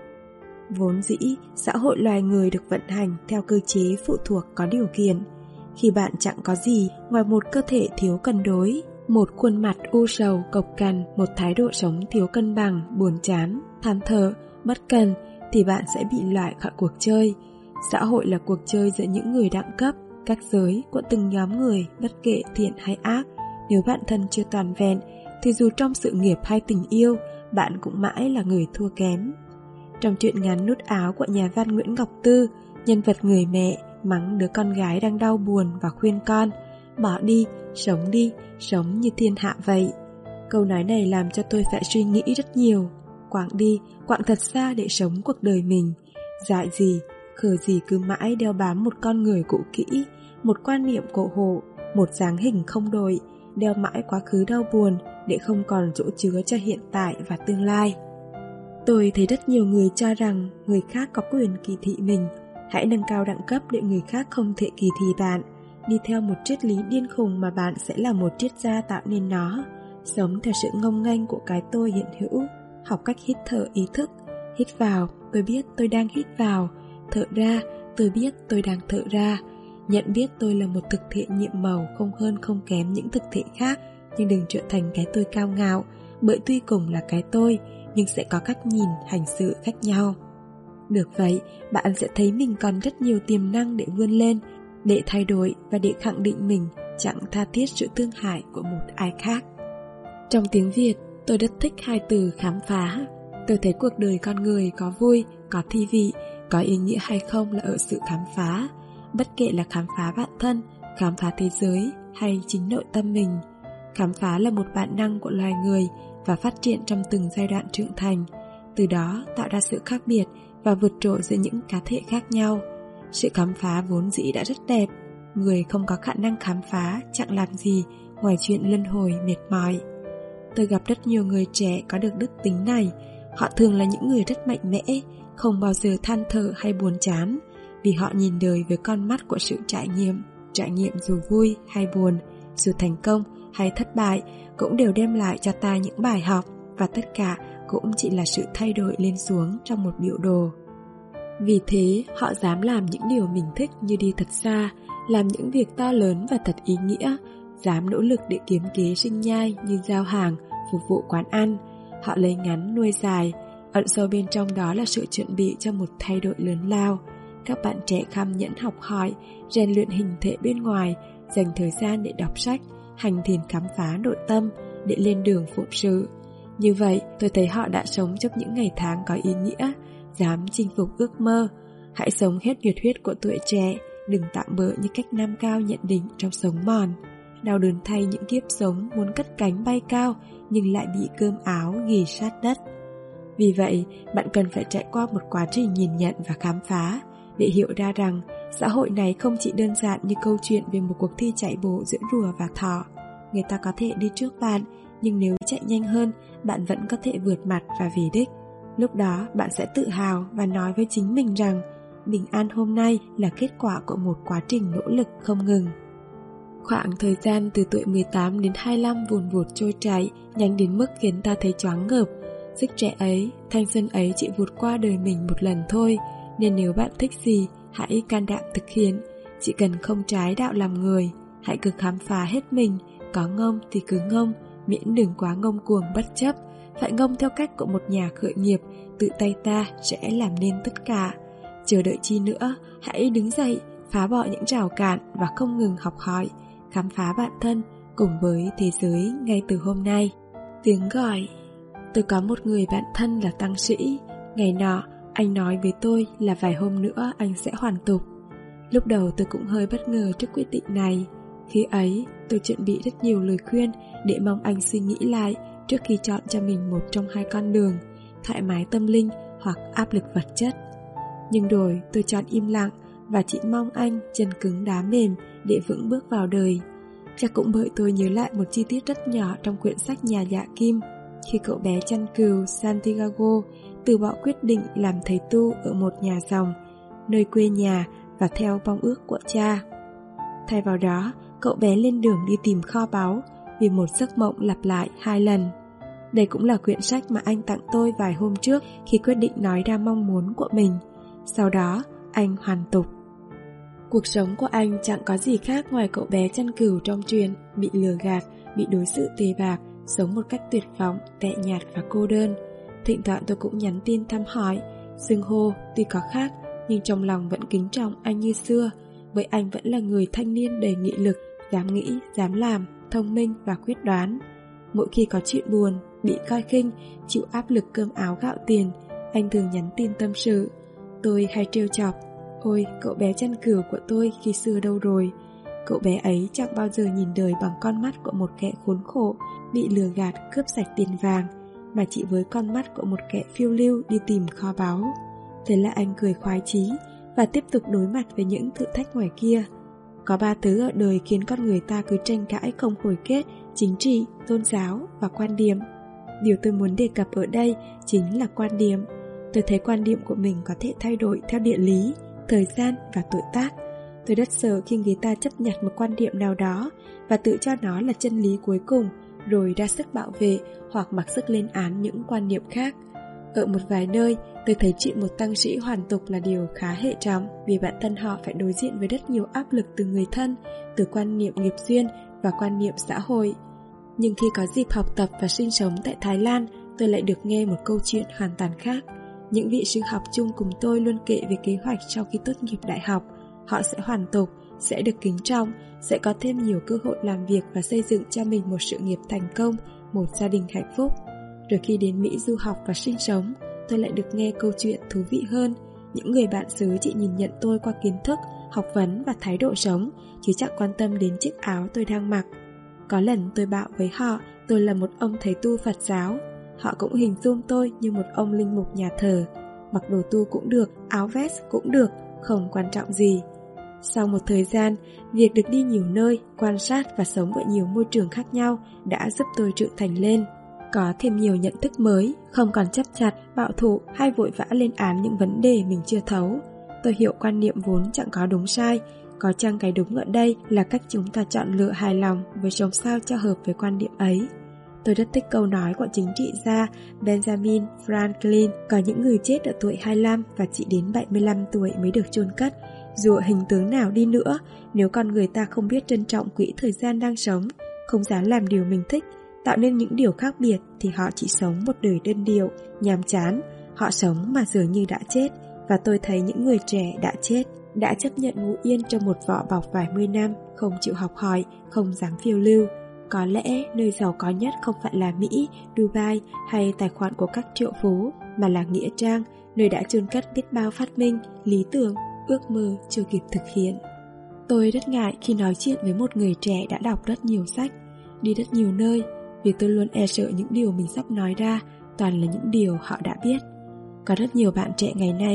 Vốn dĩ, xã hội loài người được vận hành theo cơ chế phụ thuộc có điều kiện. Khi bạn chẳng có gì ngoài một cơ thể thiếu cân đối, một khuôn mặt u sầu, cộc cằn, một thái độ sống thiếu cân bằng, buồn chán, than thở, bất cần, thì bạn sẽ bị loại khỏi cuộc chơi. Xã hội là cuộc chơi giữa những người đẳng cấp, các giới của từng nhóm người, bất kể thiện hay ác. Nếu bản thân chưa toàn vẹn, thì dù trong sự nghiệp hay tình yêu, bạn cũng mãi là người thua kém. Trong truyện ngắn Nút áo của nhà văn Nguyễn Ngọc Tư, nhân vật người mẹ mắng đứa con gái đang đau buồn và khuyên con: bỏ đi, sống như thiên hạ vậy. Câu nói này làm cho tôi phải suy nghĩ rất nhiều. Quãng thật xa để sống cuộc đời mình. Dại gì, khờ gì cứ mãi đeo bám một con người cũ kỹ, một quan niệm cổ hủ, một dáng hình không đổi, đeo mãi quá khứ đau buồn để không còn chỗ chứa cho hiện tại và tương lai. Tôi thấy rất nhiều người cho rằng người khác có quyền kỳ thị mình. Hãy nâng cao đẳng cấp để người khác không thể kỳ thị bạn. Đi theo một triết lý điên khùng mà bạn sẽ là một triết gia tạo nên nó. Sống theo sự ngông nghênh của cái tôi hiện hữu. Học cách hít thở ý thức. Hít vào, tôi biết tôi đang hít vào. Thở ra, tôi biết tôi đang thở ra. Nhận biết tôi là một thực thể nhiệm màu, không hơn không kém những thực thể khác. Nhưng đừng trở thành cái tôi cao ngạo, bởi tuy cùng là cái tôi, nhưng sẽ có cách nhìn, hành xử khác nhau. Được vậy, bạn sẽ thấy mình còn rất nhiều tiềm năng để vươn lên, để thay đổi và để khẳng định mình chẳng tha thiết sự thương hại của một ai khác. Trong tiếng Việt, tôi rất thích hai từ khám phá. Tôi thấy cuộc đời con người có vui, có thi vị, có ý nghĩa hay không là ở sự khám phá. Bất kể là khám phá bản thân, khám phá thế giới hay chính nội tâm mình. Khám phá là một bản năng của loài người và phát triển trong từng giai đoạn trưởng thành, từ đó tạo ra sự khác biệt và vượt trội giữa những cá thể khác nhau. Sự khám phá vốn dĩ đã rất đẹp. Người không có khả năng khám phá chẳng làm gì ngoài chuyện luân hồi mệt mỏi. Tôi gặp rất nhiều người trẻ có được đức tính này. Họ thường là những người rất mạnh mẽ, không bao giờ than thở hay buồn chán, vì họ nhìn đời với con mắt của sự trải nghiệm dù vui hay buồn, dù thành công hay thất bại cũng đều đem lại cho ta những bài học, và tất cả cũng chỉ là sự thay đổi lên xuống trong một biểu đồ. Vì thế họ dám làm những điều mình thích như đi thật xa, làm những việc to lớn và thật ý nghĩa, dám nỗ lực để kiếm kế sinh nhai như giao hàng, phục vụ quán ăn. Họ lấy ngắn nuôi dài, ẩn sâu bên trong đó là sự chuẩn bị cho một thay đổi lớn lao. Các bạn trẻ kham nhẫn học hỏi, rèn luyện hình thể bên ngoài, dành thời gian để đọc sách, hành thiền khám phá nội tâm, để lên đường phụng sự. Như vậy, tôi thấy họ đã sống trong những ngày tháng có ý nghĩa, dám chinh phục ước mơ. Hãy sống hết nhiệt huyết của tuổi trẻ, đừng tạm bỡ như cách Nam Cao nhận định trong Sống Mòn. Đau đớn thay những kiếp sống muốn cất cánh bay cao nhưng lại bị cơm áo ghì sát đất. Vì vậy, bạn cần phải trải qua một quá trình nhìn nhận và khám phá để hiểu ra rằng xã hội này không chỉ đơn giản như câu chuyện về một cuộc thi chạy bộ giữa rùa và thỏ. Người ta có thể đi trước bạn, nhưng nếu chạy nhanh hơn, bạn vẫn có thể vượt mặt và về đích. Lúc đó bạn sẽ tự hào và nói với chính mình rằng bình an hôm nay là kết quả của một quá trình nỗ lực không ngừng. Khoảng thời gian từ tuổi 18 đến 25 vùn vụt trôi chảy, nhanh đến mức khiến ta thấy choáng ngợp. Sức trẻ ấy, thanh xuân ấy chỉ vụt qua đời mình một lần thôi, nên nếu bạn thích gì, hãy can đảm thực hiện. Chỉ cần không trái đạo làm người, hãy cứ khám phá hết mình. Có ngông thì cứ ngông, miễn đừng quá ngông cuồng bất chấp. Phải ngông theo cách của một nhà khởi nghiệp, tự tay ta sẽ làm nên tất cả. Chờ đợi chi nữa, hãy đứng dậy, phá bỏ những rào cản và không ngừng học hỏi, khám phá bản thân cùng với thế giới ngay từ hôm nay. Tiếng gọi. Tôi có một người bạn thân là tăng sĩ. Ngày nọ, anh nói với tôi là vài hôm nữa anh sẽ hoàn tục. Lúc đầu tôi cũng hơi bất ngờ trước quyết định này. Khi ấy, tôi chuẩn bị rất nhiều lời khuyên để mong anh suy nghĩ lại trước khi chọn cho mình một trong hai con đường, thoải mái tâm linh hoặc áp lực vật chất. Nhưng rồi tôi chọn im lặng và chỉ mong anh chân cứng đá mềm để vững bước vào đời. Chắc cũng bởi tôi nhớ lại một chi tiết rất nhỏ trong quyển sách Nhà Dạ Kim, khi cậu bé chăn cừu Santiago từ bỏ quyết định làm thầy tu ở một nhà dòng, nơi quê nhà và theo mong ước của cha. Thay vào đó, cậu bé lên đường đi tìm kho báu vì một giấc mộng lặp lại 2 lần. Đây cũng là quyển sách mà anh tặng tôi vài hôm trước khi quyết định nói ra mong muốn của mình. Sau đó, anh hoàn tục. Cuộc sống của anh chẳng có gì khác ngoài cậu bé chăn cừu trong truyền, bị lừa gạt, bị đối xử tệ bạc, sống một cách tuyệt vọng, tẻ nhạt và cô đơn. Thỉnh thoảng tôi cũng nhắn tin thăm hỏi, xưng hô tuy có khác nhưng trong lòng vẫn kính trọng anh như xưa, bởi anh vẫn là người thanh niên đầy nghị lực, dám nghĩ, dám làm, thông minh và quyết đoán. Mỗi khi có chuyện buồn, bị coi khinh, chịu áp lực cơm áo gạo tiền, anh thường nhắn tin tâm sự. Tôi hay trêu chọc, ôi cậu bé chăn cừu của tôi khi xưa đâu rồi. Cậu bé ấy chẳng bao giờ nhìn đời bằng con mắt của một kẻ khốn khổ, bị lừa gạt cướp sạch tiền vàng, mà chỉ với con mắt của một kẻ phiêu lưu đi tìm kho báu. Thế là anh cười khoái chí và tiếp tục đối mặt với những thử thách ngoài kia. Có 3 thứ ở đời khiến con người ta cứ tranh cãi không hồi kết: chính trị, tôn giáo và quan điểm. Điều tôi muốn đề cập ở đây chính là quan điểm. Tôi thấy quan điểm của mình có thể thay đổi theo địa lý, thời gian và tuổi tác. Tôi rất sợ khi người ta chấp nhận một quan điểm nào đó và tự cho nó là chân lý cuối cùng, rồi ra sức bảo vệ hoặc mặc sức lên án những quan niệm khác. Ở một vài nơi, tôi thấy chuyện một tăng sĩ hoàn tục là điều khá hệ trọng, vì bản thân họ phải đối diện với rất nhiều áp lực từ người thân, từ quan niệm nghiệp duyên và quan niệm xã hội. Nhưng khi có dịp học tập và sinh sống tại Thái Lan, tôi lại được nghe một câu chuyện hoàn toàn khác. Những vị sư học chung cùng tôi luôn kể về kế hoạch sau khi tốt nghiệp đại học. Họ sẽ hoàn tục, sẽ được kính trọng, sẽ có thêm nhiều cơ hội làm việc và xây dựng cho mình một sự nghiệp thành công, một gia đình hạnh phúc. Rồi khi đến Mỹ du học và sinh sống, tôi lại được nghe câu chuyện thú vị hơn. Những người bạn xứ chỉ nhìn nhận tôi qua kiến thức, học vấn và thái độ sống, chứ chẳng quan tâm đến chiếc áo tôi đang mặc. Có lần tôi bảo với họ tôi là một ông thầy tu Phật giáo. Họ cũng hình dung tôi như một ông linh mục nhà thờ. Mặc đồ tu cũng được, áo vest cũng được, không quan trọng gì. Sau một thời gian, việc được đi nhiều nơi, quan sát và sống ở nhiều môi trường khác nhau đã giúp tôi trưởng thành lên. Có thêm nhiều nhận thức mới, không còn chấp chặt, bảo thủ hay vội vã lên án những vấn đề mình chưa thấu. Tôi hiểu quan niệm vốn chẳng có đúng sai, có chăng cái đúng ở đây là cách chúng ta chọn lựa hài lòng với sống sao cho hợp với quan điểm ấy. Tôi rất thích câu nói của chính trị gia Benjamin Franklin, có những người chết ở tuổi 25 và chỉ đến 75 tuổi mới được chôn cất. Dù ở hình tướng nào đi nữa, nếu con người ta không biết trân trọng quỹ thời gian đang sống, không dám làm điều mình thích, tạo nên những điều khác biệt, thì họ chỉ sống một đời đơn điệu, nhàm chán. Họ sống mà dường như đã chết. Và tôi thấy những người trẻ đã chết, đã chấp nhận ngủ yên trong một vỏ bọc vài mươi năm, không chịu học hỏi, không dám phiêu lưu. Có lẽ nơi giàu có nhất không phải là Mỹ, Dubai hay tài khoản của các triệu phú, mà là Nghĩa Trang, nơi đã chôn cất biết bao phát minh, lý tưởng, ước mơ chưa kịp thực hiện. Tôi rất ngại khi nói chuyện với một người trẻ đã đọc rất nhiều sách, đi rất nhiều nơi, vì tôi luôn e sợ những điều mình sắp nói ra toàn là những điều họ đã biết. Có rất nhiều bạn trẻ ngày nay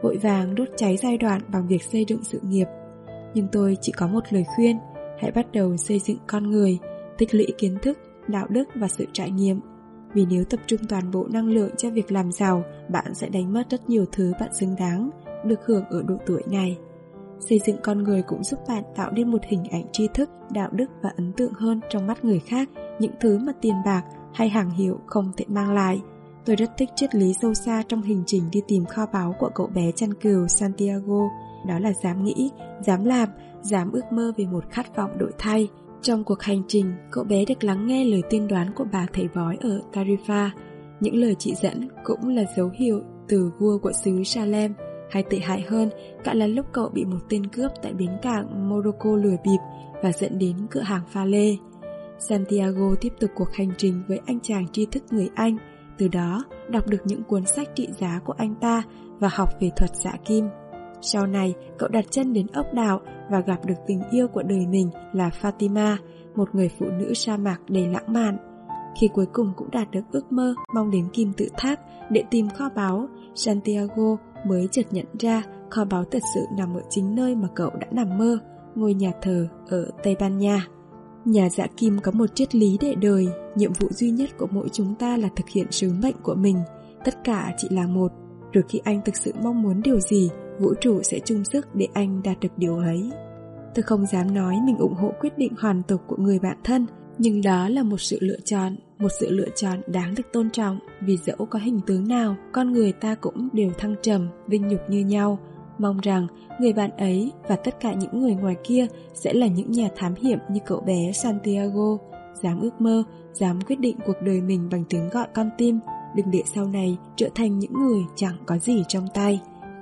vội vàng đốt cháy giai đoạn bằng việc xây dựng sự nghiệp. Nhưng tôi chỉ có một lời khuyên, hãy bắt đầu xây dựng con người, tích lũy kiến thức, đạo đức và sự trải nghiệm. Vì nếu tập trung toàn bộ năng lượng cho việc làm giàu, bạn sẽ đánh mất rất nhiều thứ bạn xứng đáng được hưởng ở độ tuổi này. Xây dựng con người cũng giúp bạn tạo nên một hình ảnh tri thức, đạo đức và ấn tượng hơn trong mắt người khác, những thứ mà tiền bạc hay hàng hiệu không thể mang lại. Tôi rất thích triết lý sâu xa trong hành trình đi tìm kho báu của cậu bé chăn cừu Santiago, đó là dám nghĩ, dám làm, dám ước mơ về một khát vọng đổi thay. Trong cuộc hành trình, cậu bé được lắng nghe lời tiên đoán của bà thầy bói ở Tarifa. Những lời chỉ dẫn cũng là dấu hiệu từ vua của xứ Salem. Hay tệ hại hơn, cả là lúc cậu bị một tên cướp tại bến cảng Morocco lừa bịp và dẫn đến cửa hàng pha lê. Santiago tiếp tục cuộc hành trình với anh chàng tri thức người Anh, từ đó đọc được những cuốn sách trị giá của anh ta và học về thuật xạ kim. Sau này, cậu đặt chân đến ốc đảo và gặp được tình yêu của đời mình là Fatima, một người phụ nữ sa mạc đầy lãng mạn. Khi cuối cùng cũng đạt được ước mơ mong đến kim tự tháp để tìm kho báu, Santiago mới chợt nhận ra kho báu thật sự nằm ở chính nơi mà cậu đã nằm mơ, ngôi nhà thờ ở Tây Ban Nha. Nhà dạ kim có một triết lý để đời, nhiệm vụ duy nhất của mỗi chúng ta là thực hiện sứ mệnh của mình, tất cả chỉ là một, rồi khi anh thực sự mong muốn điều gì, vũ trụ sẽ chung sức để anh đạt được điều ấy. Tôi không dám nói mình ủng hộ quyết định hoàn tục của người bạn thân, nhưng đó là một sự lựa chọn đáng được tôn trọng, vì dẫu có hình tướng nào, con người ta cũng đều thăng trầm, vinh nhục như nhau. Mong rằng người bạn ấy và tất cả những người ngoài kia sẽ là những nhà thám hiểm như cậu bé Santiago, dám ước mơ, dám quyết định cuộc đời mình bằng tiếng gọi con tim, đừng để sau này trở thành những người chẳng có gì trong tay.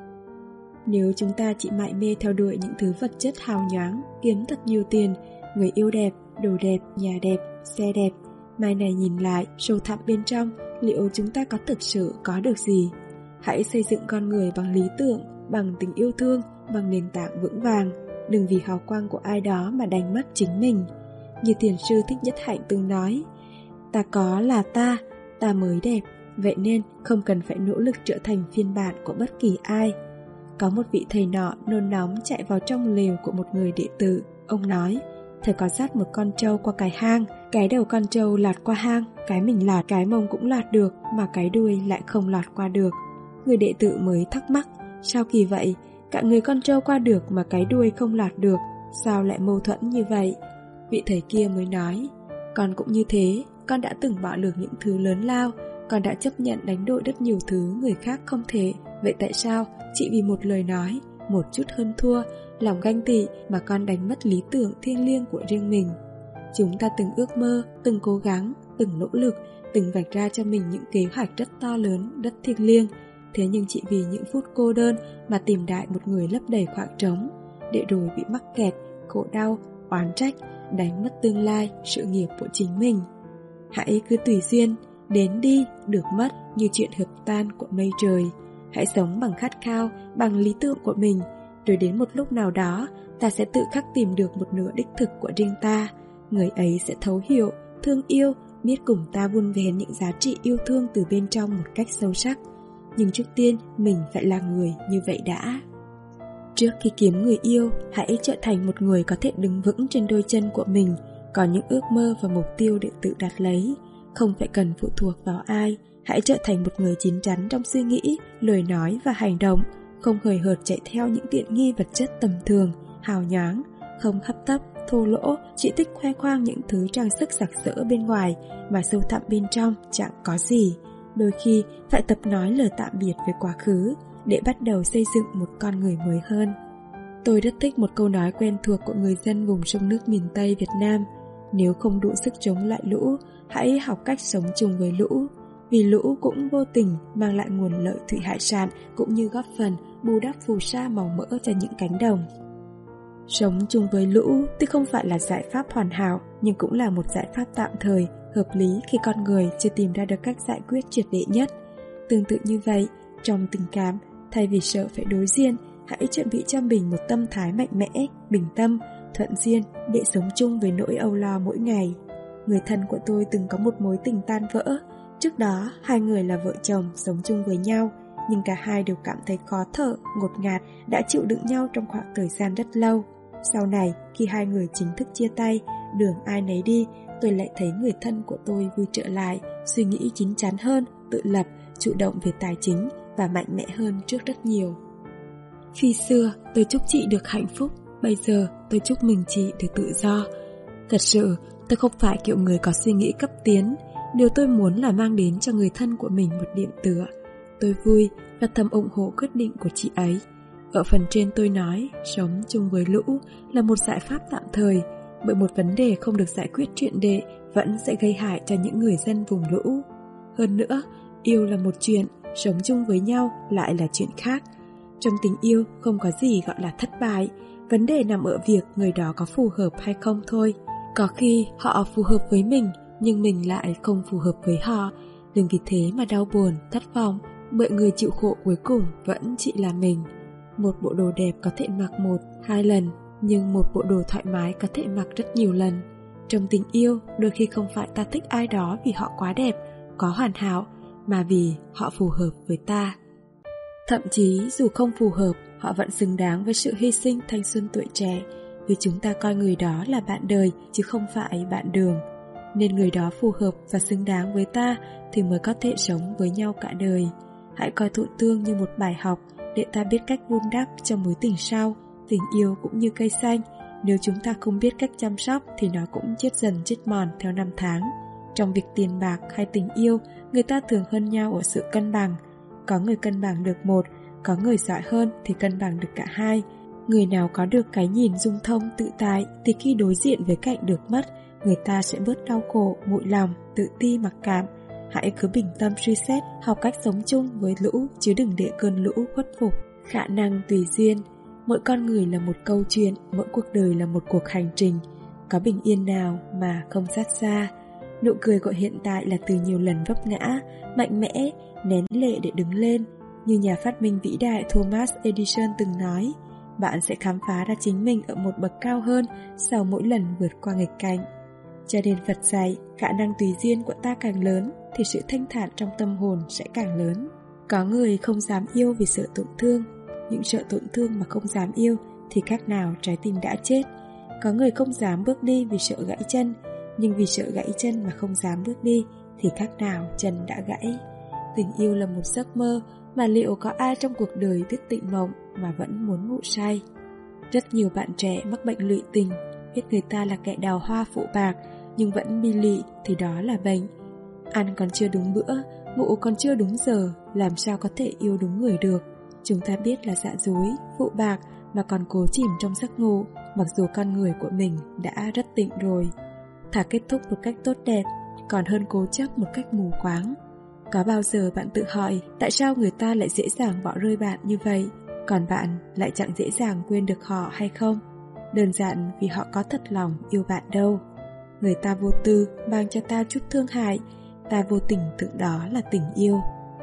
Nếu chúng ta chỉ mải mê theo đuổi những thứ vật chất hào nhoáng, kiếm thật nhiều tiền, người yêu đẹp, đồ đẹp, nhà đẹp, xe đẹp, mai này nhìn lại, sâu thẳm bên trong, liệu chúng ta có thực sự có được gì? Hãy xây dựng con người bằng lý tưởng, bằng tình yêu thương, bằng nền tảng vững vàng. Đừng vì hào quang của ai đó mà đánh mất chính mình. Như thiền sư Thích Nhất Hạnh từng nói, ta có là ta mới đẹp, vậy nên không cần phải nỗ lực trở thành phiên bản của bất kỳ ai. Có một vị thầy nọ nôn nóng chạy vào trong lều của một người đệ tử. Ông nói, thầy có dắt một con trâu qua cái hang, cái đầu con trâu lạt qua hang, cái mình lạt, cái mông cũng lạt được, mà cái đuôi lại không lạt qua được. Người đệ tử mới thắc mắc, sao kỳ vậy? Cả người con trâu qua được mà cái đuôi không lạt được, sao lại mâu thuẫn như vậy? Vị thầy kia mới nói, con cũng như thế, con đã từng bỏ lường những thứ lớn lao, con đã chấp nhận đánh đổi rất nhiều thứ người khác không thể. Vậy tại sao chỉ vì một lời nói, một chút hơn thua, lòng ganh tị mà con đánh mất lý tưởng thiêng liêng của riêng mình? Chúng ta từng ước mơ, từng cố gắng, từng nỗ lực, từng vạch ra cho mình những kế hoạch rất to lớn, rất thiêng liêng. Thế nhưng chỉ vì những phút cô đơn mà tìm đại một người lấp đầy khoảng trống, để rồi bị mắc kẹt, khổ đau, oán trách, đánh mất tương lai, sự nghiệp của chính mình. Hãy cứ tùy duyên, đến đi, được mất như chuyện hợp tan của mây trời. Hãy sống bằng khát khao, bằng lý tưởng của mình, rồi đến một lúc nào đó, ta sẽ tự khắc tìm được một nửa đích thực của riêng ta. Người ấy sẽ thấu hiểu, thương yêu, biết cùng ta vun vén những giá trị yêu thương từ bên trong một cách sâu sắc. Nhưng trước tiên, mình phải là người như vậy đã. Trước khi kiếm người yêu, hãy trở thành một người có thể đứng vững trên đôi chân của mình, có những ước mơ và mục tiêu để tự đạt lấy, không phải cần phụ thuộc vào ai. Hãy trở thành một người chín chắn trong suy nghĩ, lời nói và hành động, không hời hợt chạy theo những tiện nghi vật chất tầm thường, hào nhoáng, không hấp tấp, thô lỗ, chỉ thích khoe khoang những thứ trang sức sặc sỡ bên ngoài mà sâu thẳm bên trong chẳng có gì. Đôi khi phải tập nói lời tạm biệt với quá khứ để bắt đầu xây dựng một con người mới hơn. Tôi rất thích một câu nói quen thuộc của người dân vùng sông nước miền Tây Việt Nam: nếu không đủ sức chống lại lũ, hãy học cách sống chung với lũ. Vì lũ cũng vô tình mang lại nguồn lợi thủy hải sản, cũng như góp phần bù đắp phù sa màu mỡ cho những cánh đồng. Sống chung với lũ tuy không phải là giải pháp hoàn hảo, nhưng cũng là một giải pháp tạm thời, hợp lý khi con người chưa tìm ra được cách giải quyết triệt để nhất. Tương tự như vậy, trong tình cảm, thay vì sợ phải đối diện, hãy chuẩn bị cho mình một tâm thái mạnh mẽ, bình tâm, thuận duyên để sống chung với nỗi âu lo mỗi ngày. Người thân của tôi từng có một mối tình tan vỡ. Trước đó, hai người là vợ chồng sống chung với nhau, nhưng cả hai đều cảm thấy khó thở, ngột ngạt, đã chịu đựng nhau trong khoảng thời gian rất lâu. Sau này, khi hai người chính thức chia tay, đường ai nấy đi, tôi lại thấy người thân của tôi vui trở lại, suy nghĩ chín chắn hơn, tự lập, chủ động về tài chính và mạnh mẽ hơn trước rất nhiều. Khi xưa, tôi chúc chị được hạnh phúc, bây giờ tôi chúc mình chị được tự do. Thật sự, tôi không phải kiểu người có suy nghĩ cấp tiến. Điều tôi muốn là mang đến cho người thân của mình một điểm tựa. Tôi vui và thầm ủng hộ quyết định của chị ấy. Ở phần trên tôi nói, sống chung với lũ là một giải pháp tạm thời, bởi một vấn đề không được giải quyết triệt để vẫn sẽ gây hại cho những người dân vùng lũ. Hơn nữa, yêu là một chuyện, sống chung với nhau lại là chuyện khác. Trong tình yêu không có gì gọi là thất bại, vấn đề nằm ở việc người đó có phù hợp hay không thôi. Có khi họ phù hợp với mình, nhưng mình lại không phù hợp với họ. Đừng vì thế mà đau buồn, thất vọng, bởi người chịu khổ cuối cùng vẫn chỉ là mình. Một bộ đồ đẹp có thể mặc 1-2 lần, nhưng một bộ đồ thoải mái có thể mặc rất nhiều lần. Trong tình yêu, đôi khi không phải ta thích ai đó vì họ quá đẹp, quá hoàn hảo, mà vì họ phù hợp với ta. Thậm chí dù không phù hợp, họ vẫn xứng đáng với sự hy sinh thanh xuân tuổi trẻ, vì chúng ta coi người đó là bạn đời chứ không phải bạn đường. Nên người đó phù hợp và xứng đáng với ta thì mới có thể sống với nhau cả đời. Hãy coi thụ thương như một bài học để ta biết cách vun đắp cho mối tình sau. Tình yêu cũng như cây xanh, nếu chúng ta không biết cách chăm sóc thì nó cũng chết dần chết mòn theo năm tháng. Trong việc tiền bạc hay tình yêu, người ta thường hơn nhau ở sự cân bằng. Có người cân bằng được một, có người giỏi hơn thì cân bằng được cả hai. Người nào có được cái nhìn dung thông tự tại thì khi đối diện với cảnh được mất, người ta sẽ bớt đau khổ, nguội lòng, tự ti mặc cảm. Hãy cứ bình tâm suy xét, học cách sống chung với lũ chứ đừng để cơn lũ khuất phục. Khả năng tùy duyên. Mỗi con người là một câu chuyện, mỗi cuộc đời là một cuộc hành trình. Có bình yên nào mà không sát xa. Nụ cười của hiện tại là từ nhiều lần vấp ngã, mạnh mẽ, nén lệ để đứng lên. Như nhà phát minh vĩ đại Thomas Edison từng nói, bạn sẽ khám phá ra chính mình ở một bậc cao hơn sau mỗi lần vượt qua nghịch cảnh. Cho nên Phật dạy, khả năng tùy duyên của ta càng lớn thì sự thanh thản trong tâm hồn sẽ càng lớn. Có người không dám yêu vì sợ tổn thương, những sợ tổn thương mà không dám yêu thì khác nào trái tim đã chết. Có người không dám bước đi vì sợ gãy chân, nhưng vì sợ gãy chân mà không dám bước đi thì khác nào chân đã gãy. Tình yêu là một giấc mơ, mà liệu có ai trong cuộc đời biết tịnh mộng mà vẫn muốn ngủ say? Rất nhiều bạn trẻ mắc bệnh lụy tình, biết người ta là kẻ đào hoa phụ bạc nhưng vẫn bi lụy thì đó là bệnh. Ăn còn chưa đúng bữa, ngủ còn chưa đúng giờ, làm sao có thể yêu đúng người được? Chúng ta biết là giả dối, phụ bạc mà còn cố chìm trong giấc ngủ, mặc dù con người của mình đã rất tịnh rồi. Thà kết thúc một cách tốt đẹp còn hơn cố chấp một cách mù quáng. Có bao giờ bạn tự hỏi tại sao người ta lại dễ dàng bỏ rơi bạn như vậy, còn bạn lại chẳng dễ dàng quên được họ hay không? Đơn giản vì họ có thật lòng yêu bạn đâu. Người ta vô tư mang cho ta chút thương hại, ta vô tình tưởng đó là tình yêu.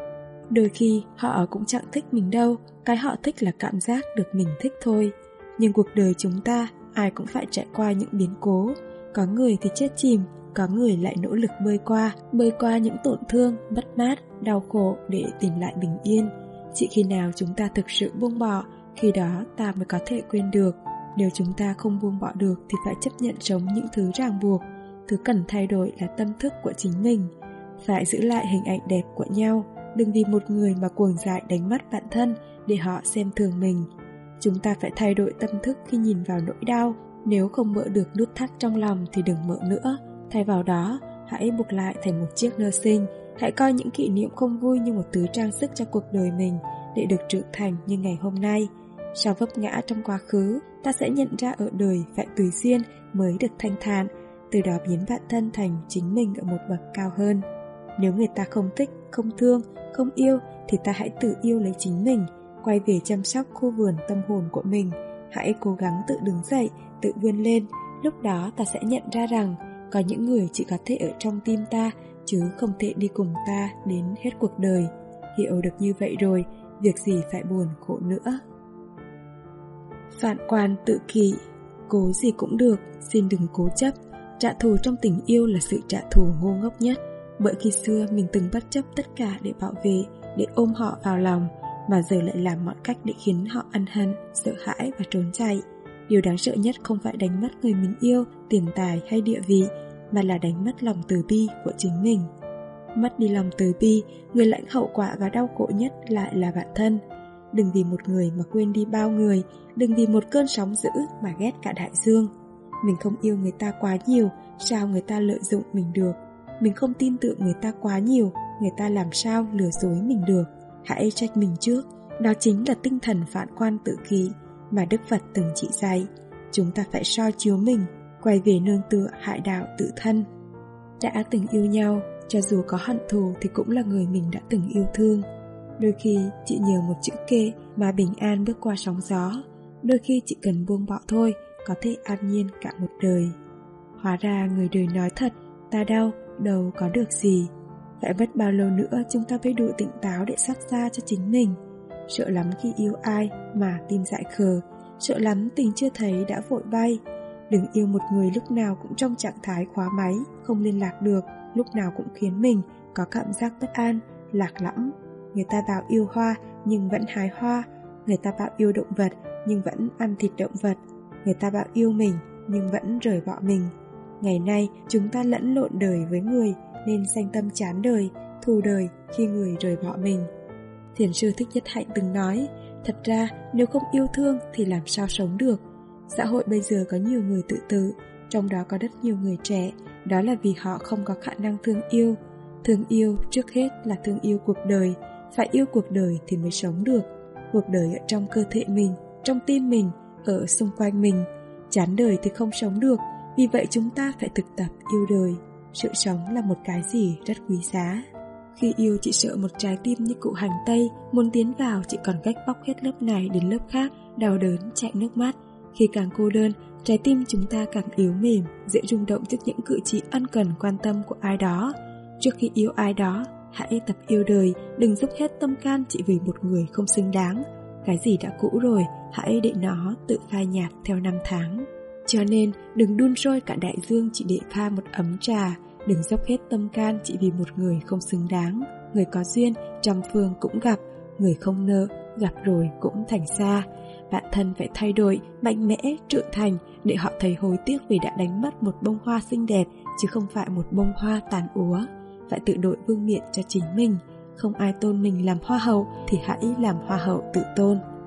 Đôi khi họ cũng chẳng thích mình đâu, cái họ thích là cảm giác được mình thích thôi. Nhưng cuộc đời chúng ta ai cũng phải trải qua những biến cố. Có người thì chết chìm, có người lại nỗ lực bơi qua những tổn thương, mất mát, đau khổ để tìm lại bình yên. Chỉ khi nào chúng ta thực sự buông bỏ, khi đó ta mới có thể quên được. Nếu chúng ta không buông bỏ được thì phải chấp nhận sống những thứ ràng buộc. Thứ cần thay đổi là tâm thức của chính mình. Phải giữ lại hình ảnh đẹp của nhau, đừng vì một người mà cuồng dại đánh mất bản thân để họ xem thường mình. Chúng ta phải thay đổi tâm thức khi nhìn vào nỗi đau. Nếu không mở được nút thắt trong lòng thì đừng mở nữa. Thay vào đó, hãy buộc lại thành một chiếc nơ xinh. Hãy coi những kỷ niệm không vui như một thứ trang sức cho cuộc đời mình để được trưởng thành như ngày hôm nay. Sau vấp ngã trong quá khứ, ta sẽ nhận ra ở đời phải tùy duyên mới được thanh thản, từ đó biến bản thân thành chính mình ở một bậc cao hơn. Nếu người ta không thích, không thương, không yêu thì ta hãy tự yêu lấy chính mình, quay về chăm sóc khu vườn tâm hồn của mình. Hãy cố gắng tự đứng dậy, tự vươn lên. Lúc đó ta sẽ nhận ra rằng có những người chỉ có thể ở trong tim ta chứ không thể đi cùng ta đến hết cuộc đời. Hiểu được như vậy rồi, việc gì phải buồn khổ nữa. Phản quan tự kỷ. Cố gì cũng được, xin đừng cố chấp. Trả thù trong tình yêu là sự trả thù ngu ngốc nhất. Bởi khi xưa mình từng bất chấp tất cả để bảo vệ, để ôm họ vào lòng, mà giờ lại làm mọi cách để khiến họ ân hận, sợ hãi và trốn chạy. Điều đáng sợ nhất không phải đánh mất người mình yêu, tiền tài hay địa vị, mà là đánh mất lòng từ bi của chính mình. Mất đi lòng từ bi, người lãnh hậu quả và đau khổ nhất lại là bản thân. Đừng vì một người mà quên đi bao người, đừng vì một cơn sóng dữ mà ghét cả đại dương. Mình không yêu người ta quá nhiều, sao người ta lợi dụng mình được? Mình không tin tưởng người ta quá nhiều, người ta làm sao lừa dối mình được? Hãy trách mình trước. Đó chính là tinh thần phản quan tự kỷ mà Đức Phật từng chỉ dạy. Chúng ta phải soi chiếu mình, quay về nương tựa hải đạo tự thân. Đã từng yêu nhau, cho dù có hận thù thì cũng là người mình đã từng yêu thương. Đôi khi chỉ nhờ một chữ kệ mà bình an bước qua sóng gió. Đôi khi chỉ cần buông bỏ thôi, có thể an nhiên cả một đời. Hóa ra người đời nói thật, ta đau, đâu có được gì. Phải mất bao lâu nữa chúng ta mới đủ tỉnh táo để xót xa cho chính mình. Sợ lắm khi yêu ai mà tim dại khờ, sợ lắm tình chưa thấy đã vội bay. Đừng yêu một người lúc nào cũng trong trạng thái khóa máy, không liên lạc được, lúc nào cũng khiến mình có cảm giác bất an, lạc lõng. Người ta bảo yêu hoa nhưng vẫn hái hoa, người ta bảo yêu động vật nhưng vẫn ăn thịt động vật, người ta bảo yêu mình nhưng vẫn rời bỏ mình. Ngày nay chúng ta lẫn lộn đời với người nên sanh tâm chán đời, thù đời khi người rời bỏ mình. Thiền sư Thích Nhất Hạnh từng nói, thật ra nếu không yêu thương thì làm sao sống được. Xã hội bây giờ có nhiều người tự tử, trong đó có rất nhiều người trẻ, đó là vì họ không có khả năng thương yêu. Thương yêu trước hết là thương yêu cuộc đời, phải yêu cuộc đời thì mới sống được. Cuộc đời ở trong cơ thể mình, trong tim mình, ở xung quanh mình. Chán đời thì không sống được, vì vậy chúng ta phải thực tập yêu đời. Sự sống là một cái gì rất quý giá. Khi yêu chỉ sợ một trái tim như cụ hành tây, muốn tiến vào chỉ còn cách bóc hết lớp này đến lớp khác, đau đớn chạy nước mắt. Khi càng cô đơn, trái tim chúng ta càng yếu mềm, dễ rung động trước những cử chỉ ân cần quan tâm của ai đó. Trước khi yêu ai đó, hãy tập yêu đời, đừng dốc hết tâm can chỉ vì một người không xứng đáng. Cái gì đã cũ rồi, hãy để nó tự phai nhạt theo năm tháng. Cho nên, đừng đun sôi cả đại dương chỉ để pha một ấm trà, đừng dốc hết tâm can chỉ vì một người không xứng đáng. Người có duyên, trăm phương cũng gặp, người không nợ, gặp rồi cũng thành xa. Bản thân phải thay đổi, mạnh mẽ, trưởng thành để họ thấy hối tiếc vì đã đánh mất một bông hoa xinh đẹp, chứ không phải một bông hoa tàn úa. Phải tự đội vương miện cho chính mình. Không ai tôn mình làm hoa hậu thì hãy làm hoa hậu tự tôn.